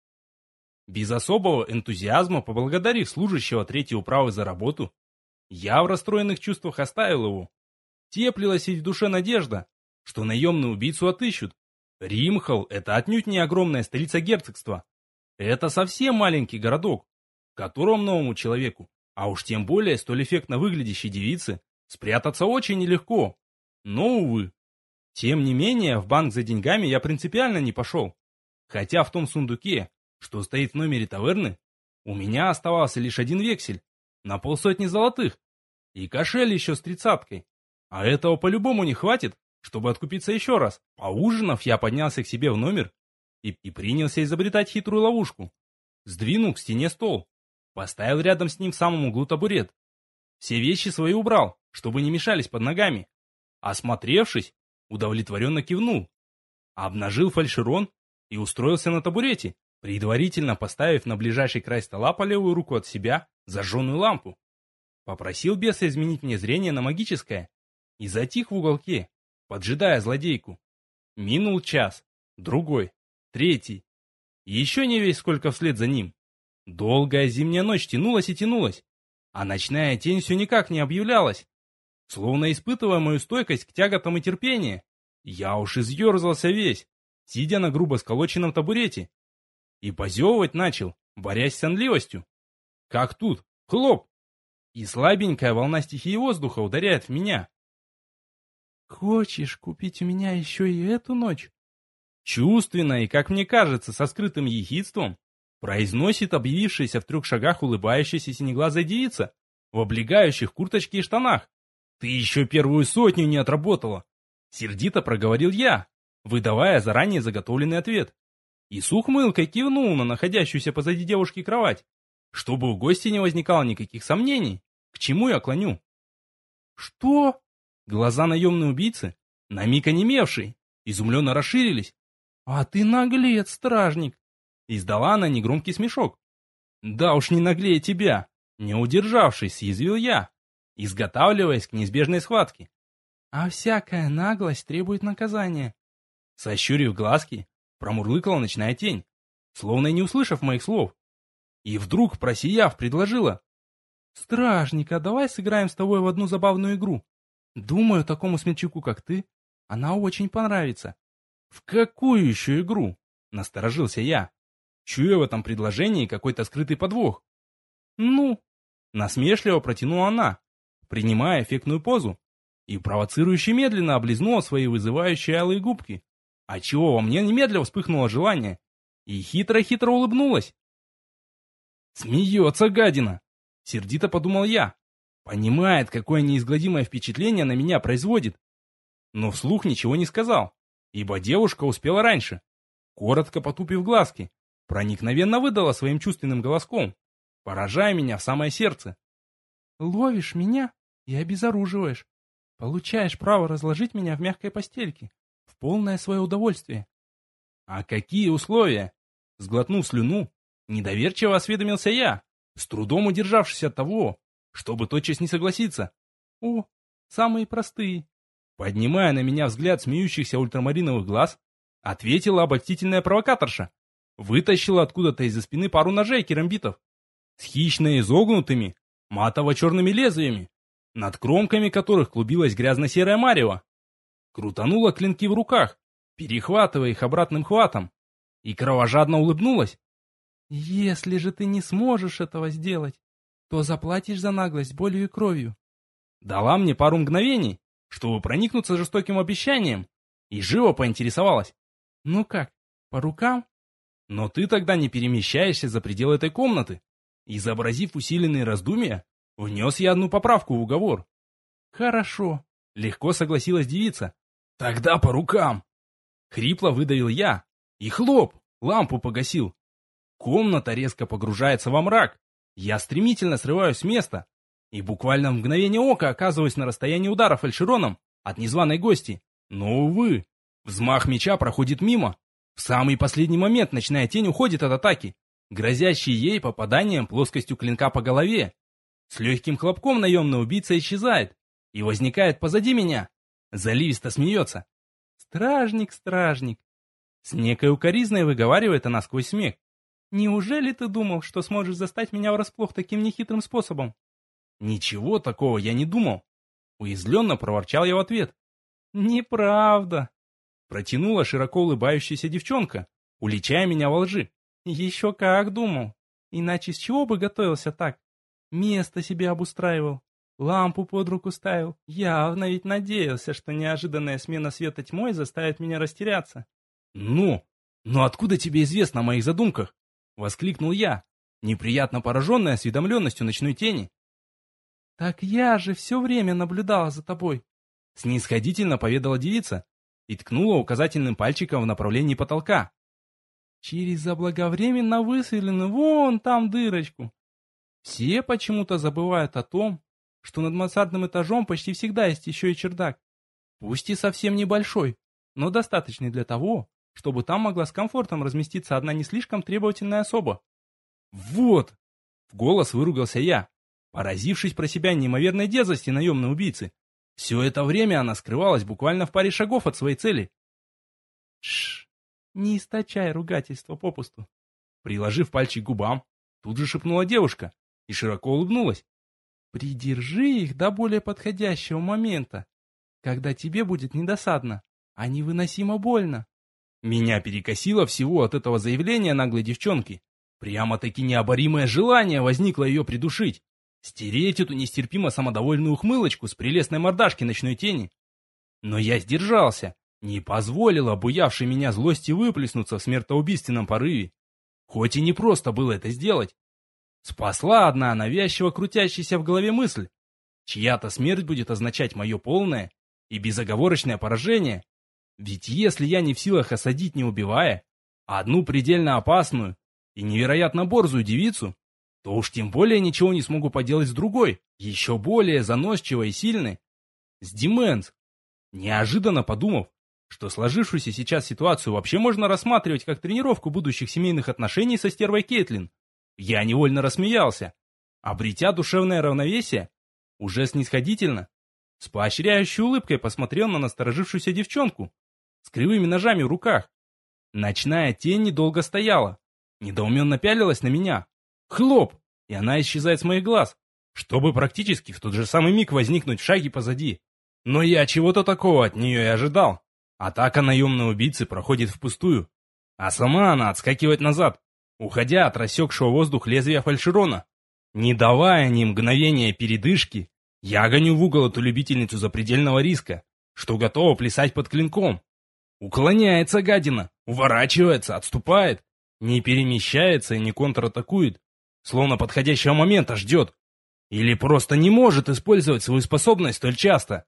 Без особого энтузиазма, поблагодарив служащего третьей управы за работу, я в расстроенных чувствах оставил его. Теплилась ведь в душе надежда, что наемную убийцу отыщут. Римхал — это отнюдь не огромная столица герцогства. Это совсем маленький городок, в котором новому человеку, а уж тем более столь эффектно выглядящей девице, спрятаться очень нелегко. Но, увы. Тем не менее, в банк за деньгами я принципиально не пошел. Хотя в том сундуке, что стоит в номере таверны, у меня оставался лишь один вексель на 50 золотых и кошель еще с 30-кой. А этого по-любому не хватит, чтобы откупиться еще раз. Поужинав, я поднялся к себе в номер и принялся изобретать хитрую ловушку. Сдвинул к стене стол, поставил рядом с ним в самом углу табурет. Все вещи свои убрал, чтобы не мешались под ногами. Осмотревшись, удовлетворенно кивнул, обнажил фальшерон и устроился на табурете, предварительно поставив на ближайший край стола по левую руку от себя зажженную лампу. Попросил беса изменить мне зрение на магическое и затих в уголке, поджидая злодейку. Минул час, другой, третий. Еще не весь сколько вслед за ним. Долгая зимняя ночь тянулась и тянулась, а ночная тень все никак не объявлялась. Словно испытывая мою стойкость к тяготам и терпению, я уж изъерзался весь, сидя на грубо сколоченном табурете, и позевывать начал, борясь с сонливостью. Как тут, хлоп! И слабенькая волна стихии воздуха ударяет в меня. «Хочешь купить у меня еще и эту ночь?» Чувственно и, как мне кажется, со скрытым ехидством произносит объявившаяся в 3 шагах улыбающаяся синеглазая девица в облегающих курточке и штанах. «Ты еще первую 100 не отработала!» Сердито проговорил я, выдавая заранее заготовленный ответ. И с ухмылкой кивнул на находящуюся позади девушки кровать, чтобы у гостя не возникало никаких сомнений, к чему я клоню. «Что?» Глаза наемной убийцы, на миг онемевшие, изумленно расширились. «А ты наглец, стражник!» Издала она негромкий смешок. «Да уж не наглее тебя!» Не удержавшись, съязвил я, изготавливаясь к неизбежной схватке. «А всякая наглость требует наказания». Сощурив глазки, промурлыкала ночная тень, словно и не услышав моих слов. И вдруг, просияв, предложила: «Стражник, а давай сыграем с тобой в одну забавную игру. Думаю, такому смельчаку, как ты, она очень понравится». «В какую еще игру?» — насторожился я, чуя в этом предложении какой-то скрытый подвох. «Ну?» — насмешливо протянула она, принимая эффектную позу, и провоцирующе медленно облизнула свои вызывающие алые губки, отчего во мне немедленно вспыхнуло желание, и хитро-хитро улыбнулась. «Смеется, гадина!» — сердито подумал я. Понимает, какое неизгладимое впечатление на меня производит. Но вслух ничего не сказал, ибо девушка успела раньше. Коротко потупив глазки, проникновенно выдала своим чувственным голоском, поражая меня в самое сердце. «Ловишь меня и обезоруживаешь. Получаешь право разложить меня в мягкой постельке, в полное свое удовольствие». «А какие условия?» Сглотнув слюну, недоверчиво осведомился я, с трудом удержавшись от того, чтобы тотчас не согласиться. «О, самые простые». Поднимая на меня взгляд смеющихся ультрамариновых глаз, ответила обольстительная провокаторша. Вытащила откуда-то из-за спины пару ножей керамбитов с хищно изогнутыми, матово-черными лезвиями, над кромками которых клубилась грязно-серая марево. Крутанула клинки в руках, перехватывая их обратным хватом, и кровожадно улыбнулась. «Если же ты не сможешь этого сделать, то заплатишь за наглость болью и кровью». Дала мне пару мгновений, чтобы проникнуться жестоким обещанием, и живо поинтересовалась. «Ну как, по рукам?» «Но ты тогда не перемещаешься за пределы этой комнаты». Изобразив усиленные раздумья, внес я одну поправку в уговор. «Хорошо», — легко согласилась девица. «Тогда по рукам». Хрипло выдавил я, и хлоп, лампу погасил. Комната резко погружается во мрак. Я стремительно срываюсь с места и буквально в мгновение ока оказываюсь на расстоянии удара фальшероном от незваной гости. Но, увы, взмах меча проходит мимо. В самый последний момент ночная тень уходит от атаки, грозящей ей попаданием плоскостью клинка по голове. С легким хлопком наемный убийца исчезает и возникает позади меня. Заливисто смеется. «Стражник, стражник!» С некой укоризной выговаривает она сквозь смех. «Неужели ты думал, что сможешь застать меня врасплох таким нехитрым способом?» «Ничего такого я не думал!» Уязвленно проворчал я в ответ. «Неправда!» Протянула широко улыбающаяся девчонка, уличая меня во лжи. «Еще как думал! Иначе с чего бы готовился так? Место себе обустраивал, лампу под руку ставил. Явно ведь надеялся, что неожиданная смена света тьмой заставит меня растеряться». «Ну, но откуда тебе известно о моих задумках?» — воскликнул я, неприятно пораженный осведомленностью ночной тени. «Так я же все время наблюдала за тобой», — снисходительно поведала девица и ткнула указательным пальчиком в направлении потолка. «Через заблаговременно высветленную вон там дырочку. Все почему-то забывают о том, что над мансардным этажом почти всегда есть еще и чердак. Пусть и совсем небольшой, но достаточный для того, чтобы там могла с комфортом разместиться одна не слишком требовательная особа». «Вот!» — в голос выругался я, поразившись про себя неимоверной дерзости наемной убийцы. Все это время она скрывалась буквально в паре шагов от своей цели. «Тш, не источай ругательства попусту». Приложив пальчик к губам, тут же шепнула девушка и широко улыбнулась. «Придержи их до более подходящего момента, когда тебе будет недосадно, а невыносимо больно». Меня перекосило всего от этого заявления наглой девчонки. Прямо-таки необоримое желание возникло ее придушить, стереть эту нестерпимо самодовольную ухмылочку с прелестной мордашки ночной тени. Но я сдержался, не позволил обуявшей меня злости выплеснуться в смертоубийственном порыве. Хоть и не просто было это сделать. Спасла одна навязчиво крутящаяся в голове мысль. Чья-то смерть будет означать мое полное и безоговорочное поражение. Ведь если я не в силах осадить, не убивая, одну предельно опасную и невероятно борзую девицу, то уж тем более ничего не смогу поделать с другой, еще более заносчивой и сильной, с Деменс. Неожиданно подумав, что сложившуюся сейчас ситуацию вообще можно рассматривать как тренировку будущих семейных отношений со стервой Кейтлин, я невольно рассмеялся, обретя душевное равновесие, уже снисходительно, с поощряющей улыбкой посмотрел на насторожившуюся девчонку с кривыми ножами в руках Ночная тень недолго стояла, недоуменно пялилась на меня. Хлоп! И она исчезает с моих глаз, чтобы практически в тот же самый миг возникнуть в шаге позади. Но я чего-то такого от нее и ожидал. Атака наемной убийцы проходит впустую, а сама она отскакивает назад, уходя от рассекшего воздух лезвия фальшерона. Не давая ни мгновения передышки, я гоню в угол эту любительницу запредельного риска, что готова плясать под клинком. Уклоняется гадина, уворачивается, отступает, не перемещается и не контратакует, словно подходящего момента ждет. Или просто не может использовать свою способность столь часто.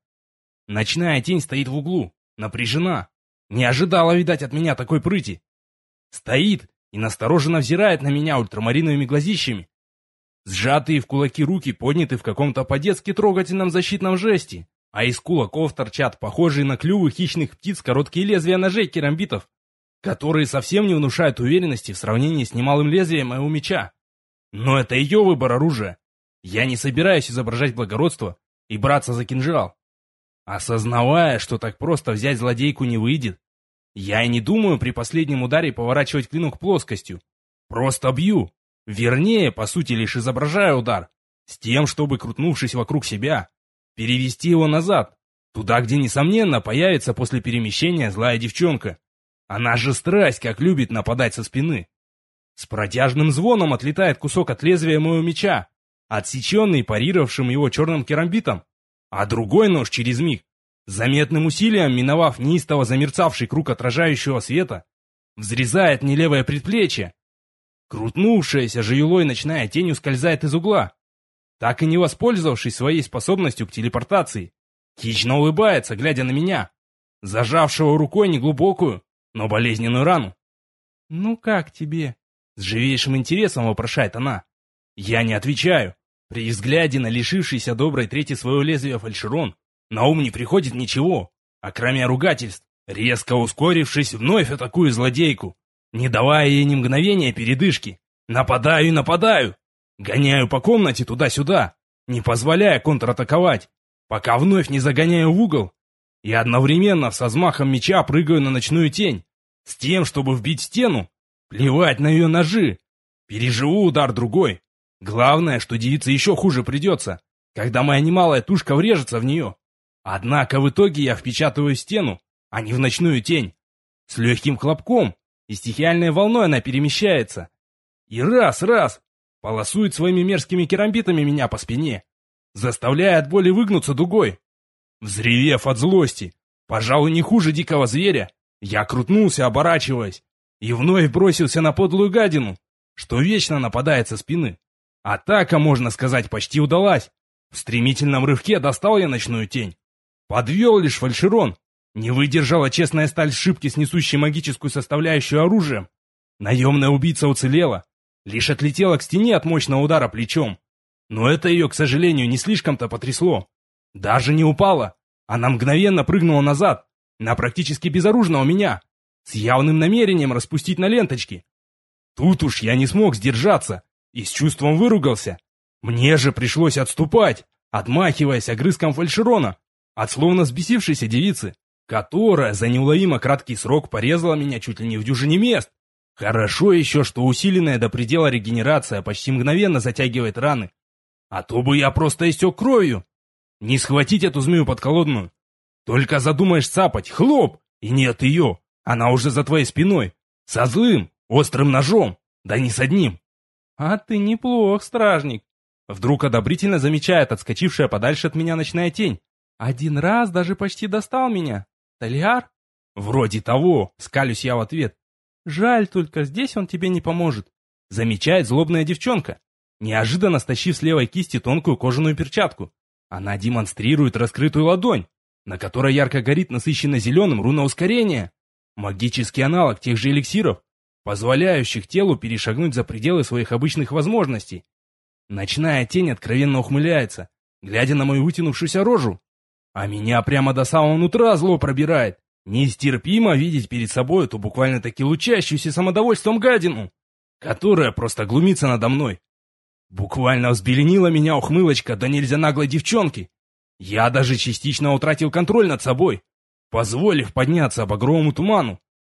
Ночная тень стоит в углу, напряжена. Не ожидала, видать, от меня такой прыти. Стоит и настороженно взирает на меня ультрамариновыми глазищами. Сжатые в кулаки руки подняты в каком-то по-детски трогательном защитном жесте, а из кулаков торчат похожие на клювы хищных птиц короткие лезвия ножей керамбитов, которые совсем не внушают уверенности в сравнении с немалым лезвием моего меча. Но это ее выбор оружия. Я не собираюсь изображать благородство и браться за кинжал. Осознавая, что так просто взять злодейку не выйдет, я и не думаю при последнем ударе поворачивать клинок плоскостью. Просто бью. Вернее, по сути, лишь изображаю удар, с тем, чтобы, крутнувшись вокруг себя, перевести его назад, туда, где, несомненно, появится после перемещения злая девчонка. Она же страсть, как любит нападать со спины. С протяжным звоном отлетает кусок от лезвия моего меча, отсеченный парировавшим его черным керамбитом, а другой нож через миг, заметным усилием миновав неистово замерцавший круг отражающего света, взрезает мне левое предплечье. Крутнувшаяся же юлой ночная тень ускользает из угла, так и не воспользовавшись своей способностью к телепортации. Хищно улыбается, глядя на меня, зажавшего рукой неглубокую, но болезненную рану. «Ну как тебе?» — с живейшим интересом вопрошает она. Я не отвечаю. При взгляде на лишившийся доброй трети своего лезвия фальшерон на ум не приходит ничего, а кроме ругательств, резко ускорившись, вновь атакую злодейку, не давая ей ни мгновения передышки. Нападаю и нападаю. Гоняю по комнате туда-сюда, не позволяя контратаковать, пока вновь не загоняю в угол. И одновременно со взмахом меча прыгаю на ночную тень, с тем, чтобы вбить стену, плевать на ее ножи. Переживу удар другой. Главное, что девице еще хуже придется, когда моя немалая тушка врежется в нее. Однако в итоге я впечатываю в стену, а не в ночную тень. С легким хлопком и стихиальной волной она перемещается. И раз, полосует своими мерзкими керамбитами меня по спине, заставляя от боли выгнуться дугой. Взревев от злости, пожалуй, не хуже дикого зверя, я крутнулся, оборачиваясь, и вновь бросился на подлую гадину, что вечно нападает со спины. Атака, можно сказать, почти удалась. В стремительном рывке достал я ночную тень. Подвел лишь фальшерон. Не выдержала честная сталь сшибки с несущей магическую составляющую оружием. Наемная убийца уцелела. Лишь отлетела к стене от мощного удара плечом. Но это ее, к сожалению, не слишком-то потрясло. Даже не упала. Она мгновенно прыгнула назад, на практически безоружного меня, с явным намерением распустить на ленточки. Тут уж я не смог сдержаться и с чувством выругался. Мне же пришлось отступать, отмахиваясь огрызком фальшерона от словно взбесившейся девицы, которая за неуловимо краткий срок порезала меня чуть ли не в дюжине мест. Хорошо еще, что усиленная до предела регенерация почти мгновенно затягивает раны. А то бы я просто истек кровью. Не схватить эту змею подколодную. Только задумаешь цапать, хлоп, и нет ее. Она уже за твоей спиной. Со злым, острым ножом. Да не с одним. А ты неплох, стражник. Вдруг одобрительно замечает отскочившая подальше от меня ночная тень. Один раз даже почти достал меня. Талиар? Вроде того, скалюсь я в ответ. Жаль только, здесь он тебе не поможет. Замечает злобная девчонка, неожиданно стащив с левой кисти тонкую кожаную перчатку. Она демонстрирует раскрытую ладонь, на которой ярко горит насыщенно-зеленым руна ускорения. Магический аналог тех же эликсиров, позволяющих телу перешагнуть за пределы своих обычных возможностей. Ночная тень откровенно ухмыляется, глядя на мою вытянувшуюся рожу. А меня прямо до самого нутра зло пробирает. Нестерпимо видеть перед собой эту буквально-таки лучащуюся самодовольством гадину, которая просто глумится надо мной. Буквально взбеленила меня ухмылочка да нельзя наглой девчонки. Я даже частично утратил контроль над собой, позволив подняться багровому туману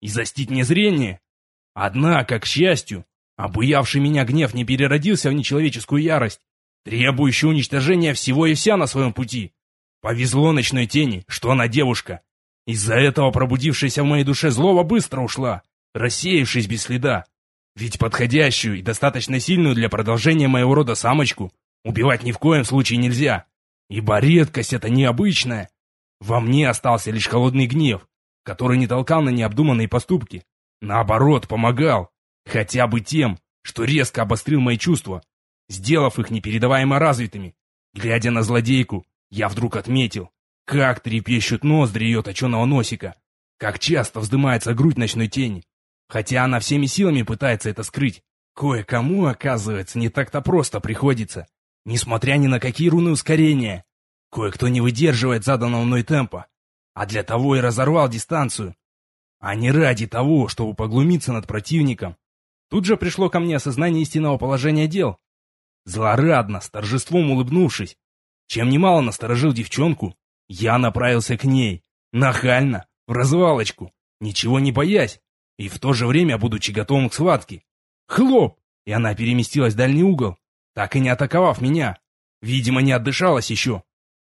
и застить мне зрение. Однако, к счастью, обуявший меня гнев не переродился в нечеловеческую ярость, требующую уничтожения всего и вся на своем пути. Повезло ночной тени, что она девушка. Из-за этого пробудившаяся в моей душе злоба быстро ушла, рассеявшись без следа. Ведь подходящую и достаточно сильную для продолжения моего рода самочку убивать ни в коем случае нельзя, ибо редкость эта необычная. Во мне остался лишь холодный гнев, который не толкал на необдуманные поступки. Наоборот, помогал, хотя бы тем, что резко обострил мои чувства, сделав их непередаваемо развитыми. Глядя на злодейку, я вдруг отметил, как трепещут ноздри ее точеного носика, как часто вздымается грудь ночной тени, хотя она всеми силами пытается это скрыть. Кое-кому, оказывается, не так-то просто приходится, несмотря ни на какие руны ускорения. Кое-кто не выдерживает заданного мной темпа, а для того и разорвал дистанцию, а не ради того, чтобы поглумиться над противником. Тут же пришло ко мне осознание истинного положения дел. Злорадно, с торжеством улыбнувшись, чем немало насторожил девчонку, я направился к ней, нахально, в развалочку, ничего не боясь, и в то же время будучи готовым к схватке. Хлоп! И она переместилась в дальний угол, так и не атаковав меня. Видимо, не отдышалась еще.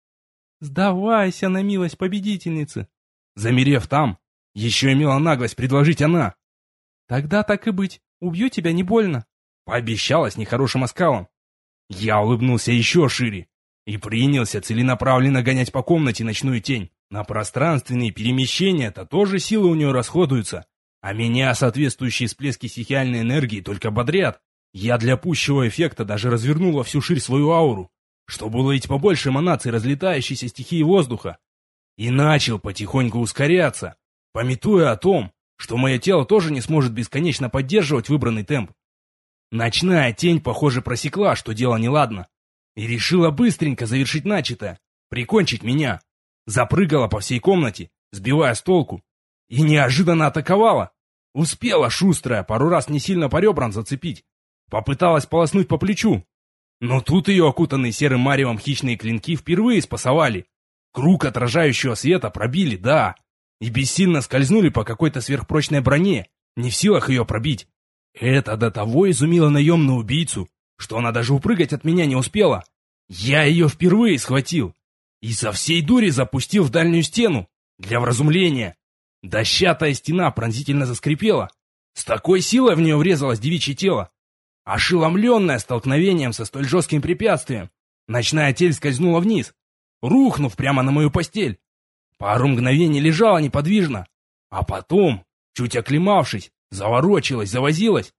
«Сдавайся на милость победительницы!» Замерев там, еще имела наглость предложить она. «Тогда так и быть, убью тебя не больно», пообещала с нехорошим оскалом. Я улыбнулся еще шире и принялся целенаправленно гонять по комнате ночную тень. На пространственные перемещения-то тоже силы у нее расходуются, а меня соответствующие всплески стихиальной энергии только бодрят. Я для пущего эффекта даже развернул во всю ширь свою ауру, чтобы уловить побольше эманаций разлетающейся стихии воздуха, и начал потихоньку ускоряться, памятуя о том, что мое тело тоже не сможет бесконечно поддерживать выбранный темп. Ночная тень, похоже, просекла, что дело неладно, и решила быстренько завершить начатое, прикончить меня. Запрыгала по всей комнате, сбивая с толку, и неожиданно атаковала. Успела шустрая пару раз не сильно по ребрам зацепить. Попыталась полоснуть по плечу. Но тут ее окутанные серым маревом хищные клинки впервые спасовали. Круг отражающего света пробили, да, и бессильно скользнули по какой-то сверхпрочной броне, не в силах ее пробить. Это до того изумило наемную убийцу, что она даже упрыгать от меня не успела. Я ее впервые схватил и со всей дури запустил в дальнюю стену для вразумления. Дощатая стена пронзительно заскрипела. С такой силой в нее врезалось девичье тело. Ошеломленная столкновением со столь жестким препятствием, ночная тень скользнула вниз, рухнув прямо на мою постель. Пару мгновений лежала неподвижно, а потом, чуть оклемавшись, заворочилась, завозилась.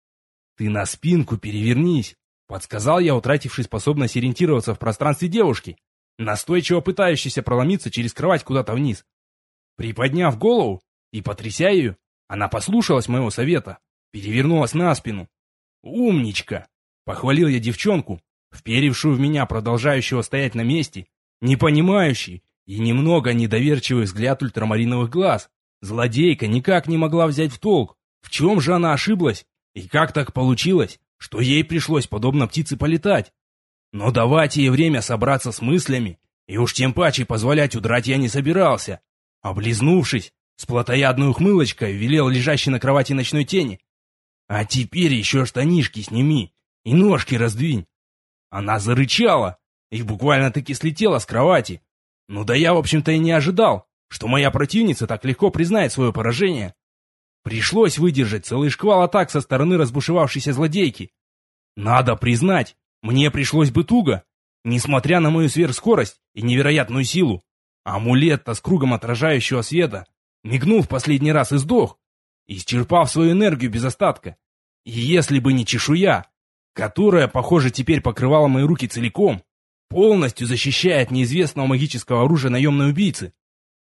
«Ты на спинку перевернись», — подсказал я, утративший способность ориентироваться в пространстве девушки, настойчиво пытающейся проломиться через кровать куда-то вниз. Приподняв голову и потряся ее, она послушалась моего совета, перевернулась на спину. «Умничка!» — похвалил я девчонку, вперевшую в меня продолжающего стоять на месте, не понимающий и немного недоверчивый взгляд ультрамариновых глаз. Злодейка никак не могла взять в толк, в чем же она ошиблась, и как так получилось, что ей пришлось подобно птице полетать. Но давать ей время собраться с мыслями, и уж тем паче позволять удрать я не собирался. Облизнувшись, с плотоядной ухмылочкой велел лежащей на кровати ночной тени: «А теперь еще штанишки сними и ножки раздвинь». Она зарычала и буквально-таки слетела с кровати. Ну да я, в общем-то, и не ожидал, что моя противница так легко признает свое поражение. Пришлось выдержать целый шквал атак со стороны разбушевавшейся злодейки. Надо признать, мне пришлось бы туго, несмотря на мою сверхскорость и невероятную силу. Амулет-то с кругом отражающего света мигнул в последний раз и сдох, исчерпав свою энергию без остатка. И если бы не чешуя, которая, похоже, теперь покрывала мои руки целиком, полностью защищая от неизвестного магического оружия наемной убийцы.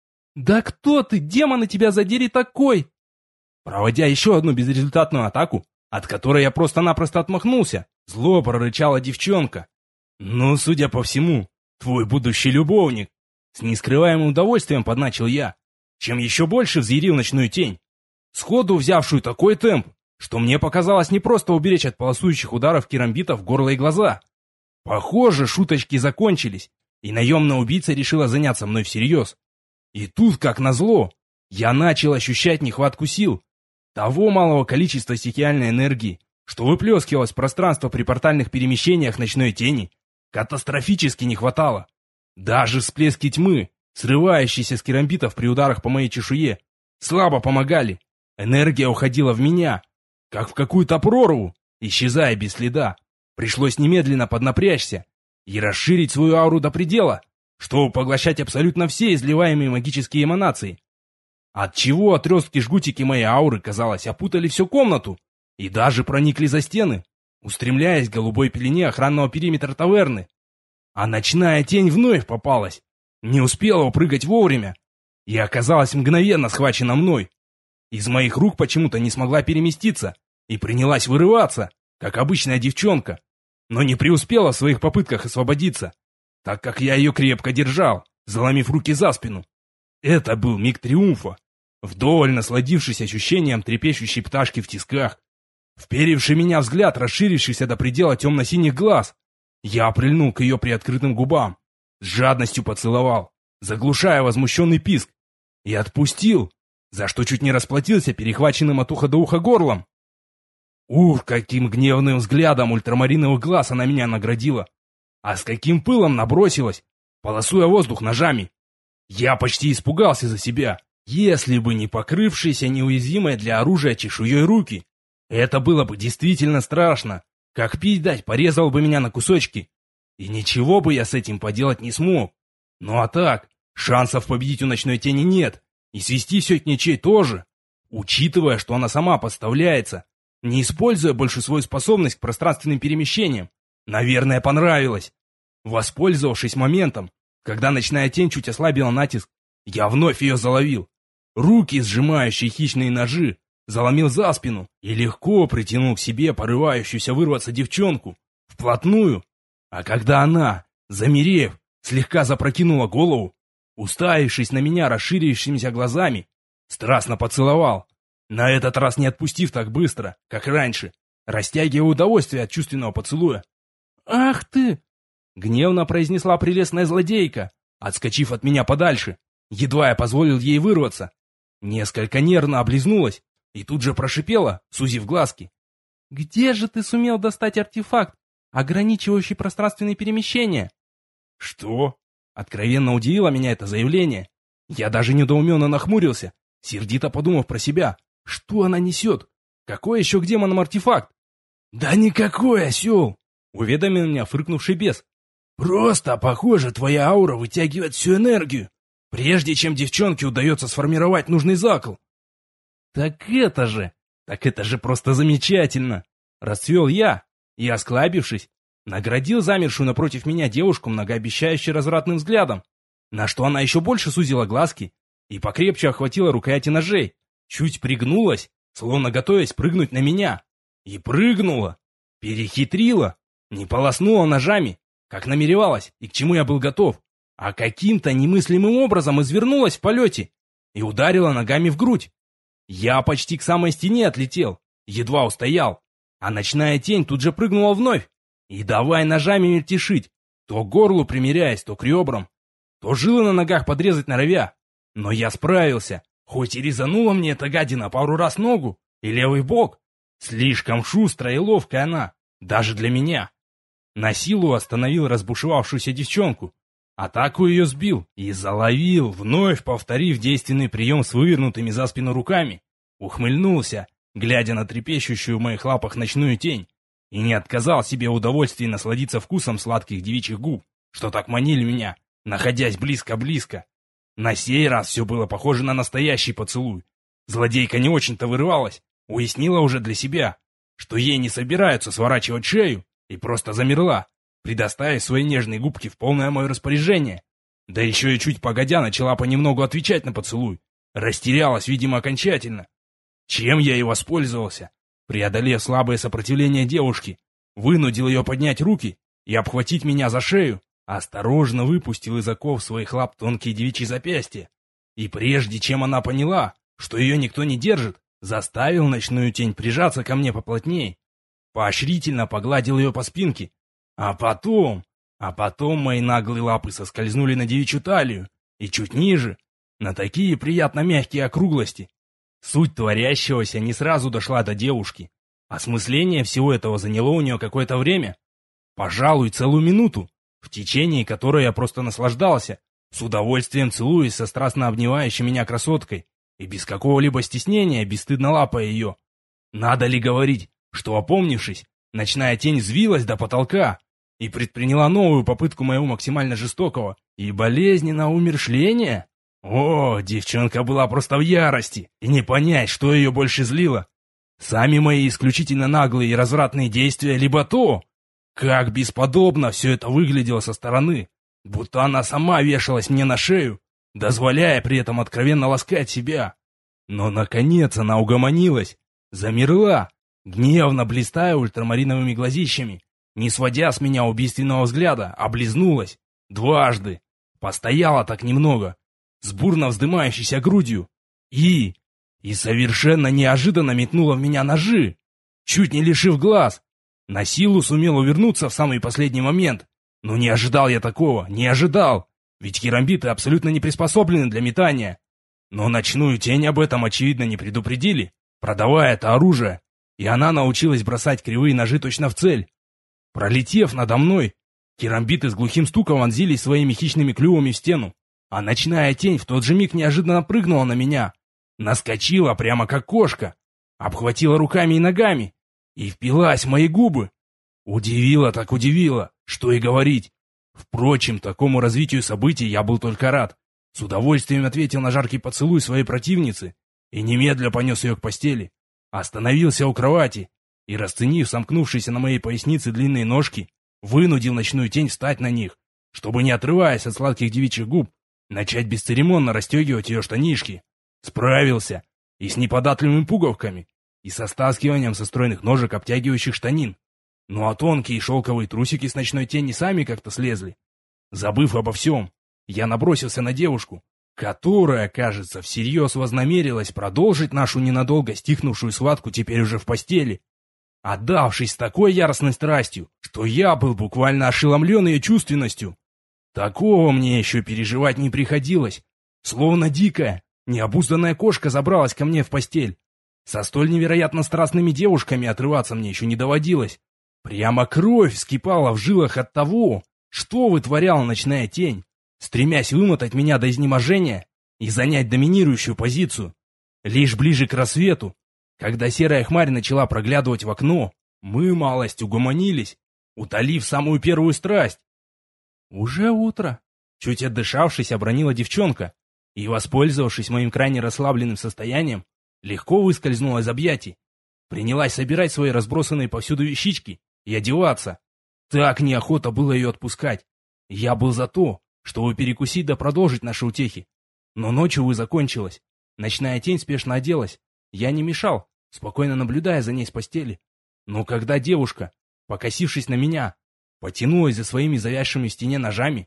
«Да кто ты, демона тебя задери, такой?» Проводя еще одну безрезультатную атаку, от которой я просто-напросто отмахнулся, зло прорычала девчонка. «Ну, судя по всему, твой будущий любовник». С нескрываемым удовольствием подначил я, чем еще больше взъярил ночную тень, сходу взявшую такой темп, что мне показалось не просто уберечь от полосующих ударов керамбитов в горло и глаза. Похоже, шуточки закончились, и наемная убийца решила заняться мной всерьез. И тут, как назло, я начал ощущать нехватку сил, того малого количества стихиальной энергии, что выплескивалось в пространство при портальных перемещениях ночной тени, катастрофически не хватало. Даже всплески тьмы, срывающиеся с керамбитов при ударах по моей чешуе, слабо помогали. Энергия уходила в меня, как в какую-то прорву, исчезая без следа. Пришлось немедленно поднапрячься и расширить свою ауру до предела, чтобы поглощать абсолютно все изливаемые магические эманации. Отчего отростки-жгутики моей ауры, казалось, опутали всю комнату и даже проникли за стены, устремляясь к голубой пелене охранного периметра таверны. А ночная тень вновь попалась, не успела упрыгать вовремя и оказалась мгновенно схвачена мной. Из моих рук почему-то не смогла переместиться и принялась вырываться, как обычная девчонка, но не преуспела в своих попытках освободиться, так как я ее крепко держал, заломив руки за спину. Это был миг триумфа, вдоволь насладившись ощущением трепещущей пташки в тисках, вперивший меня взгляд, расширившийся до предела темно-синих глаз. Я прильнул к ее приоткрытым губам, с жадностью поцеловал, заглушая возмущенный писк, и отпустил, за что чуть не расплатился перехваченным от уха до уха горлом. Ух, каким гневным взглядом ультрамариновых глаз она меня наградила, а с каким пылом набросилась, полосуя воздух ножами. Я почти испугался за себя, если бы не покрывшиеся неуязвимой для оружия чешуей руки. Это было бы действительно страшно, как пить дать порезал бы меня на кусочки, и ничего бы я с этим поделать не смог. Ну а так, шансов победить у ночной тени нет, и свести все к ничей тоже, учитывая, что она сама подставляется, не используя больше свою способность к пространственным перемещениям. Наверное, понравилось. Воспользовавшись моментом, когда ночная тень чуть ослабила натиск, я вновь ее заловил. Руки, сжимающие хищные ножи, заломил за спину и легко притянул к себе порывающуюся вырваться девчонку вплотную. А когда она, замерев, слегка запрокинула голову, уставившись на меня расширившимися глазами, страстно поцеловал, на этот раз не отпустив так быстро, как раньше, растягивая удовольствие от чувственного поцелуя. «Ах ты!» — гневно произнесла прелестная злодейка, отскочив от меня подальше, едва я позволил ей вырваться. Несколько нервно облизнулась и тут же прошипела, сузив глазки. «Где же ты сумел достать артефакт, ограничивающий пространственные перемещения?» «Что?» — откровенно удивило меня это заявление. Я даже недоуменно нахмурился, сердито подумав про себя. Что она несет? Какой еще к демонам артефакт? «Да никакой, осел!» — уведомил меня фыркнувший бес. «Просто, похоже, твоя аура вытягивает всю энергию, прежде чем девчонке удается сформировать нужный закол». Так это же просто замечательно!» — расцвел я и, осклабившись, наградил замершую напротив меня девушку многообещающей развратным взглядом, на что она еще больше сузила глазки и покрепче охватила рукояти ножей, чуть пригнулась, словно готовясь прыгнуть на меня. И прыгнула, перехитрила, не полоснула ножами, как намеревалась и к чему я был готов, а каким-то немыслимым образом извернулась в полете и ударила ногами в грудь. Я почти к самой стене отлетел, едва устоял, а ночная тень тут же прыгнула вновь и давай ножами мельтешить, то к горлу примеряясь, то к ребрам, то жилы на ногах подрезать норовя. Но я справился, хоть и резанула мне эта гадина пару раз ногу и левый бок. Слишком шустрая и ловкая она, даже для меня. На силу остановил разбушевавшуюся девчонку, атаку ее сбил и заловил, вновь повторив действенный прием с вывернутыми за спину руками. Ухмыльнулся, глядя на трепещущую в моих лапах ночную тень, и не отказал себе в удовольствии насладиться вкусом сладких девичьих губ, что так манили меня, находясь близко-близко. На сей раз все было похоже на настоящий поцелуй. Злодейка не очень-то вырывалась, уяснила уже для себя, что ей не собираются сворачивать шею, и просто замерла, предоставив свои нежные губки в полное мое распоряжение. Да еще и чуть погодя начала понемногу отвечать на поцелуй. Растерялась, видимо, окончательно. Чем я и воспользовался, преодолев слабое сопротивление девушки, вынудил ее поднять руки и обхватить меня за шею, осторожно выпустил из оков своих лап тонкие девичьи запястья. И прежде чем она поняла, что ее никто не держит, заставил ночную тень прижаться ко мне поплотнее, поощрительно погладил ее по спинке, а потом мои наглые лапы соскользнули на девичью талию и чуть ниже, на такие приятно мягкие округлости. Суть творящегося не сразу дошла до девушки. Осмысление всего этого заняло у нее какое-то время. Пожалуй, целую минуту, в течение которой я просто наслаждался, с удовольствием целуясь со страстно обнимающей меня красоткой и без какого-либо стеснения бесстыдно лапая ее. Надо ли говорить, что, опомнившись, ночная тень взвилась до потолка и предприняла новую попытку моего максимально жестокого и болезненного умершления? О, девчонка была просто в ярости, и не понять, что ее больше злило. Сами мои исключительно наглые и развратные действия, либо то, как бесподобно все это выглядело со стороны, будто она сама вешалась мне на шею, дозволяя при этом откровенно ласкать себя. Но, наконец, она угомонилась, замерла, гневно блистая ультрамариновыми глазищами, не сводя с меня убийственного взгляда, облизнулась. Дважды. Постояла так немного, с бурно вздымающейся грудью, и совершенно неожиданно метнула в меня ножи, чуть не лишив глаз. На силу сумел увернуться в самый последний момент, но не ожидал я такого, не ожидал, ведь керамбиты абсолютно не приспособлены для метания. Но ночную тень об этом, очевидно, не предупредили, продавая это оружие, и она научилась бросать кривые ножи точно в цель. Пролетев надо мной, керамбиты с глухим стуком вонзились своими хищными клювами в стену, а ночная тень в тот же миг неожиданно прыгнула на меня, наскочила прямо как кошка, обхватила руками и ногами и впилась в мои губы. Удивило так удивило, что и говорить. Впрочем, такому развитию событий я был только рад. С удовольствием ответил на жаркий поцелуй своей противницы и немедля понес ее к постели. Остановился у кровати и, расценив сомкнувшиеся на моей пояснице длинные ножки, вынудил ночную тень встать на них, чтобы, не отрываясь от сладких девичьих губ, начать бесцеремонно расстегивать ее штанишки. Справился и с неподатливыми пуговками, и со стаскиванием со стройных ножек обтягивающих штанин. Ну а тонкие шелковые трусики с ночной тени сами как-то слезли. Забыв обо всем, я набросился на девушку, которая, кажется, всерьез вознамерилась продолжить нашу ненадолго стихнувшую схватку теперь уже в постели, отдавшись с такой яростной страстью, что я был буквально ошеломлен ее чувственностью. Такого мне еще переживать не приходилось. Словно дикая, необузданная кошка забралась ко мне в постель. Со столь невероятно страстными девушками отрываться мне еще не доводилось. Прямо кровь вскипала в жилах от того, что вытворяла ночная тень, стремясь вымотать меня до изнеможения и занять доминирующую позицию. Лишь ближе к рассвету, когда серая хмарь начала проглядывать в окно, мы малость угомонились, утолив самую первую страсть. «Уже утро», — чуть отдышавшись, обронила девчонка, и, воспользовавшись моим крайне расслабленным состоянием, легко выскользнула из объятий. Принялась собирать свои разбросанные повсюду вещички и одеваться. Так неохота было ее отпускать. Я был за то, чтобы перекусить да продолжить наши утехи. Но ночь, увы, закончилась. Ночная тень спешно оделась. Я не мешал, спокойно наблюдая за ней с постели. Но когда девушка, покосившись на меня, потянулась за своими завязшими в стене ножами...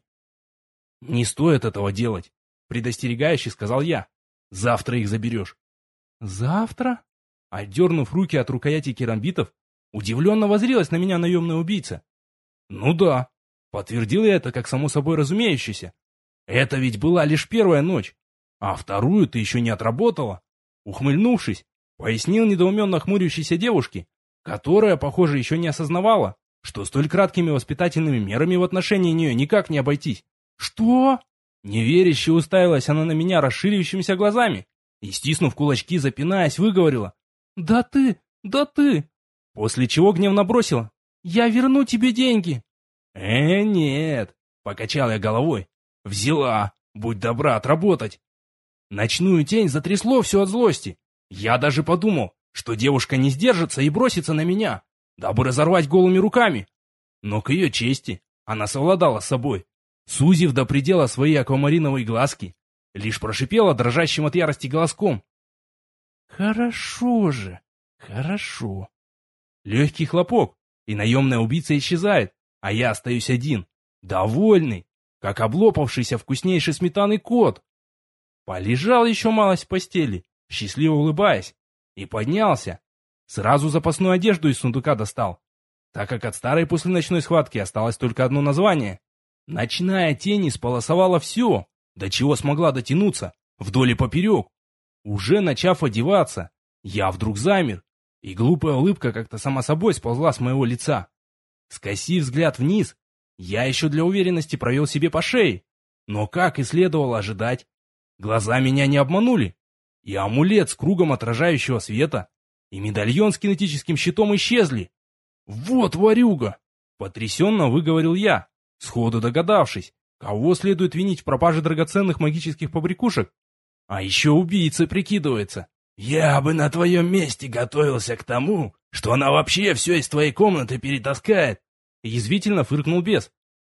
«Не стоит этого делать», — предостерегающе сказал я. «Завтра их заберешь». «Завтра?» Отдернув руки от рукояти керамбитов, удивленно воззрелась на меня наемная убийца. «Ну да», — подтвердил я это как само собой разумеющееся. «Это ведь была лишь первая ночь, а вторую ты еще не отработала». Ухмыльнувшись, пояснил недоуменно хмурящейся девушке, которая, похоже, еще не осознавала, что столь краткими воспитательными мерами в отношении нее никак не обойтись. «Что?» Неверяще уставилась она на меня расширившимися глазами и, стиснув кулачки, запинаясь, выговорила: «Да ты! После чего гневно бросила: «Я верну тебе деньги!» Нет!» — покачал я головой. «Взяла! Будь добра отработать!» Ночную тень затрясло все от злости. Я даже подумал, что девушка не сдержится и бросится на меня, дабы разорвать голыми руками. Но к ее чести она совладала с собой. Сузив до предела свои аквамариновые глазки, лишь прошипела дрожащим от ярости голоском: «Хорошо же, хорошо». Легкий хлопок, и наемная убийца исчезает, а я остаюсь один, довольный, как облопавшийся вкуснейший сметанный кот. Полежал еще малость в постели, счастливо улыбаясь, и поднялся. Сразу запасную одежду из сундука достал, так как от старой после ночной схватки осталось только одно название. Ночная тень исполосовала все, до чего смогла дотянуться, вдоль и поперек. Уже начав одеваться, я вдруг замер, и глупая улыбка как-то сама собой сползла с моего лица. Скосив взгляд вниз, я еще для уверенности провел себе по шее. Но, как и следовало ожидать, глаза меня не обманули. И амулет с кругом отражающего света, и медальон с кинетическим щитом исчезли. «Вот ворюга!» — потрясенно выговорил я, сходу догадавшись, кого следует винить в пропаже драгоценных магических побрякушек. А еще убийца прикидывается. «Я бы на твоем месте готовился к тому, что она вообще все из твоей комнаты перетаскает!» — язвительно фыркнул бес.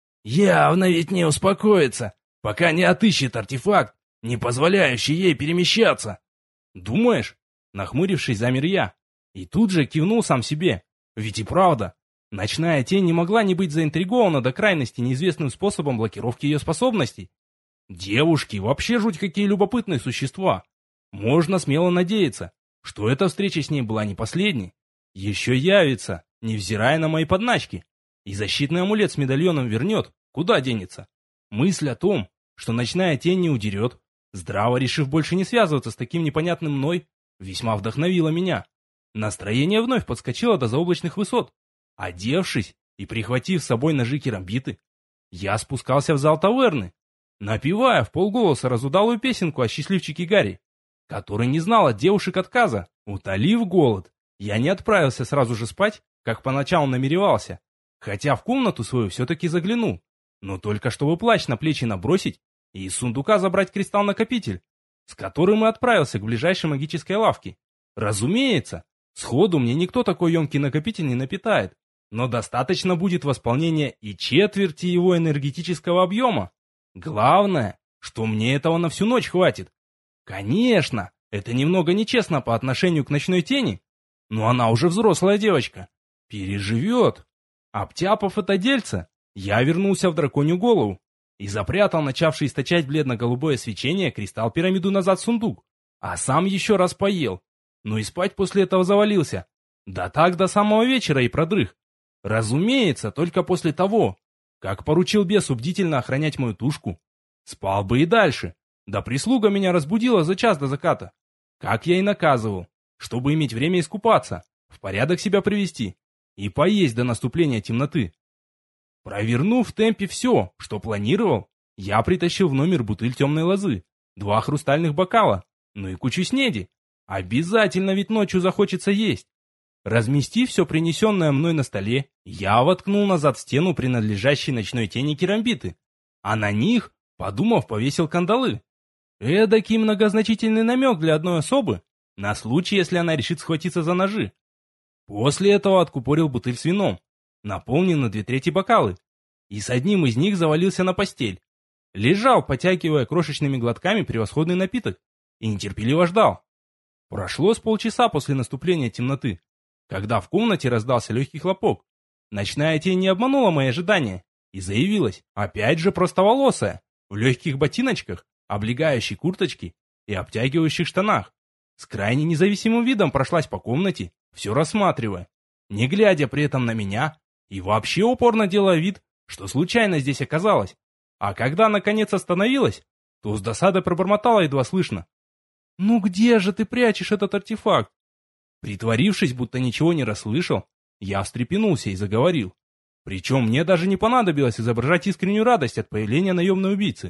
«Явно ведь не успокоится, пока не отыщет артефакт, не позволяющий ей перемещаться!» «Думаешь?» — нахмурившись, замер я. И тут же кивнул сам себе. Ведь и правда, ночная тень не могла не быть заинтригована до крайности неизвестным способом блокировки ее способностей. Девушки вообще жуть какие любопытные существа. Можно смело надеяться, что эта встреча с ней была не последней. Еще явится, невзирая на мои подначки. И защитный амулет с медальоном вернет, куда денется. Мысль о том, что ночная тень не удерет, здраво решив больше не связываться с таким непонятным мной, весьма вдохновила меня. Настроение вновь подскочило до заоблачных высот. Одевшись и прихватив с собой ножи керамбиты, я спускался в зал таверны, напевая вполголоса разудалую песенку о счастливчике Гарри, который не знал от девушек отказа. Утолив голод, я не отправился сразу же спать, как поначалу намеревался, хотя в комнату свою все-таки заглянул, но только чтобы плащ на плечи набросить и из сундука забрать кристалл-накопитель, с которым и отправился к ближайшей магической лавке. Разумеется, сходу мне никто такой емкий накопитель не напитает, но достаточно будет восполнения и четверти его энергетического объема. Главное, что мне этого на всю ночь хватит. Конечно, это немного нечестно по отношению к ночной тени, но она уже взрослая девочка. Переживет. Обтяпав это дельце, я вернулся в драконью голову и запрятал начавший источать бледно-голубое свечение кристалл-пирамиду назад в сундук, а сам еще раз поел. Но и спать после этого завалился. Да так до самого вечера и продрых. Разумеется, только после того, как поручил бесу бдительно охранять мою тушку. Спал бы и дальше. Да прислуга меня разбудила за час до заката. Как я и наказывал, чтобы иметь время искупаться, в порядок себя привести и поесть до наступления темноты. Провернув в темпе все, что планировал, я притащил в номер бутыль темной лозы, 2 хрустальных бокала, ну и кучу снеди. Обязательно ведь ночью захочется есть. Разместив все принесенное мной на столе, я воткнул назад в стену принадлежащей ночной тени керамбиты, а на них, подумав, повесил кандалы. Эдакий многозначительный намек для одной особы, на случай, если она решит схватиться за ножи. После этого откупорил бутыль с вином, наполнил на 2/3 бокалы, и с одним из них завалился на постель. Лежал, потягивая крошечными глотками превосходный напиток, и нетерпеливо ждал. Прошло с полчаса после наступления темноты, когда в комнате раздался легкий хлопок. Ночная тень не обманула мои ожидания и заявилась, опять же простоволосая, в легких ботиночках, облегающей курточке и обтягивающих штанах. С крайне независимым видом прошлась по комнате, все рассматривая, не глядя при этом на меня и вообще упорно делая вид, что случайно здесь оказалась. А когда наконец остановилась, то с досадой пробормотала едва слышно: «Ну где же ты прячешь этот артефакт?» Притворившись, будто ничего не расслышал, я встрепенулся и заговорил. Причем мне даже не понадобилось изображать искреннюю радость от появления наемной убийцы.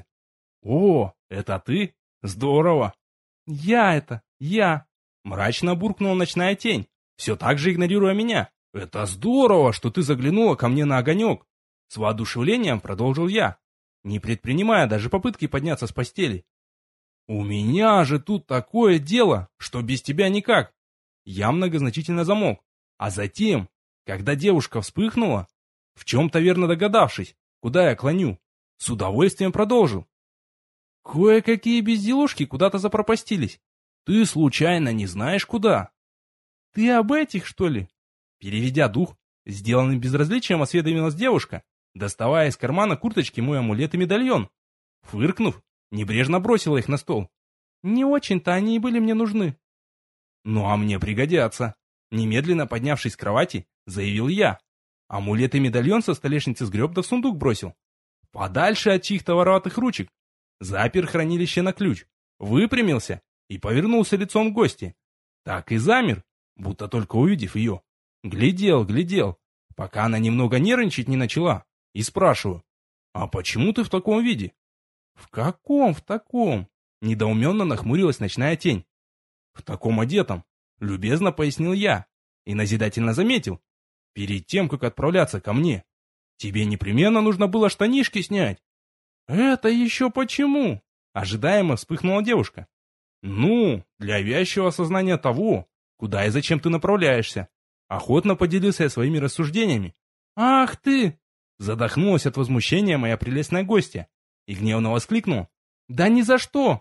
«О, это ты? Здорово!» Я!» Мрачно буркнула ночная тень, все так же игнорируя меня. «Это здорово, что ты заглянула ко мне на огонек!» С воодушевлением продолжил я, не предпринимая даже попытки подняться с постели. «У меня же тут такое дело, что без тебя никак!» Я многозначительно замолк, а затем, когда девушка вспыхнула, в чем-то верно догадавшись, куда я клоню, с удовольствием продолжил. «Кое-какие безделушки куда-то запропастились. Ты случайно не знаешь куда?» «Ты об этих, что ли?» Переведя дух, сделанным безразличием осведомилась девушка, доставая из кармана курточки мой амулет и медальон. Фыркнув, небрежно бросила их на стол. «Не очень-то они и были мне нужны». «Ну а мне пригодятся», — немедленно поднявшись с кровати, заявил я. Амулет и медальон со столешницы сгреб да в сундук бросил. Подальше от чьих-то вороватых ручек. Запер хранилище на ключ. выпрямился и повернулся лицом к гости. Так и замер, будто только увидев ее. Глядел, пока она немного нервничать не начала, и спрашиваю: «А почему ты в таком виде?» «В таком?» Недоуменно нахмурилась ночная тень. «В таком одетом», — любезно пояснил я и назидательно заметил: «перед тем, как отправляться ко мне, тебе непременно нужно было штанишки снять». «Это еще почему?» — ожидаемо вспыхнула девушка. «Ну, для вязчего осознания того, куда и зачем ты направляешься». Охотно поделился я своими рассуждениями. «Ах ты!» — задохнулась от возмущения моя прелестная гостья и гневно воскликнула: «Да ни за что!»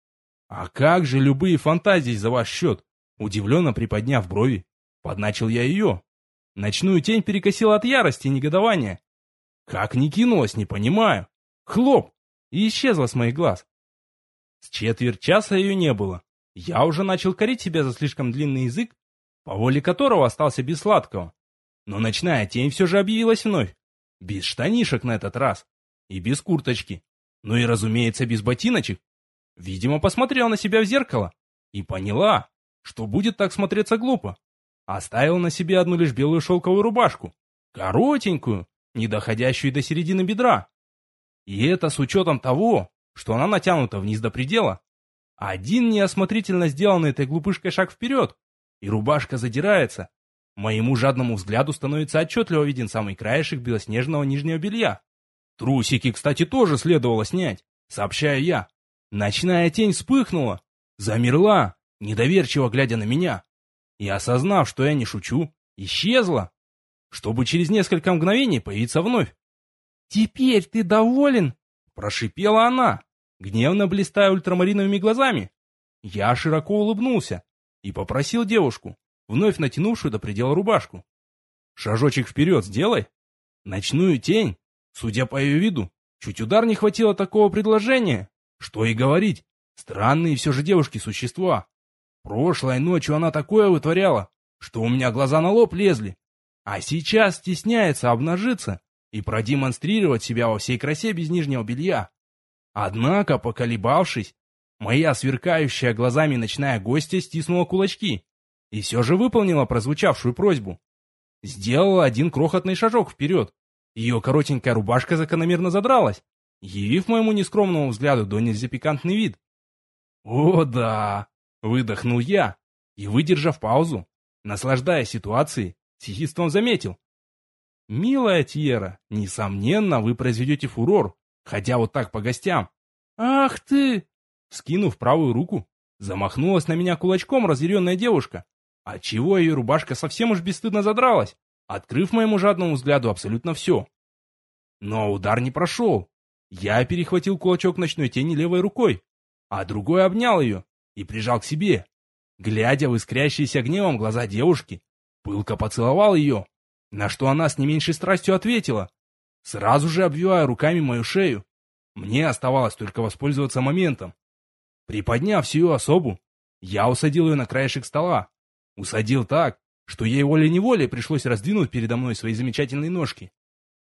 «А как же любые фантазии за ваш счет?» Удивленно приподняв брови, подначил я ее. Ночную тень перекосила от ярости и негодования. Как ни кинулась, не понимаю. Хлоп! И исчезла с моих глаз. С четверть часа ее не было. Я уже начал корить себя за слишком длинный язык, по воле которого остался без сладкого. Но ночная тень все же объявилась вновь. Без штанишек на этот раз. И без курточки. Ну и, разумеется, без ботиночек. Видимо, посмотрела на себя в зеркало и поняла, что будет так смотреться глупо. Оставила на себе одну лишь белую шелковую рубашку. Коротенькую, не доходящую до середины бедра. И это с учетом того, что она натянута вниз до предела. Один неосмотрительно сделанный этой глупышкой шаг вперед, и рубашка задирается. Моему жадному взгляду становится отчетливо виден самый краешек белоснежного нижнего белья. Трусики, кстати, тоже следовало снять, сообщаю я. Ночная тень вспыхнула, замерла, недоверчиво глядя на меня, и, осознав, что я не шучу, исчезла, чтобы через несколько мгновений появиться вновь. «Теперь ты доволен?» — прошипела она, гневно блистая ультрамариновыми глазами. Я широко улыбнулся и попросил девушку, вновь натянувшую до предела рубашку: «Шажочек вперед сделай». Ночную тень, судя по ее виду, чуть удар не хватило такого предложения. Что и говорить, странные все же девушки-существа. Прошлой ночью она такое вытворяла, что у меня глаза на лоб лезли. А сейчас стесняется обнажиться и продемонстрировать себя во всей красе без нижнего белья. Однако, поколебавшись, моя сверкающая глазами ночная гостья стиснула кулачки и все же выполнила прозвучавшую просьбу. Сделала один крохотный шажок вперед. Ее коротенькая рубашка закономерно задралась, явив моему нескромному взгляду до нельзя пикантный вид. «О да!» — выдохнул я и, выдержав паузу, наслаждаясь ситуацией, с ехидством заметил: «Милая Тьера, несомненно, вы произведете фурор, ходя вот так по гостям». «Ах ты!» Скинув правую руку, замахнулась на меня кулачком разъяренная девушка, отчего ее рубашка совсем уж бесстыдно задралась, открыв моему жадному взгляду абсолютно все. Но удар не прошел. Я перехватил кулачок ночной тени левой рукой, а другой обнял ее и прижал к себе. Глядя в искрящиеся гневом глаза девушки, пылко поцеловал ее, на что она с не меньшей страстью ответила, сразу же обвивая руками мою шею. Мне оставалось только воспользоваться моментом. Приподняв всю особу, я усадил ее на краешек стола. Усадил так, что ей волей-неволей пришлось раздвинуть передо мной свои замечательные ножки.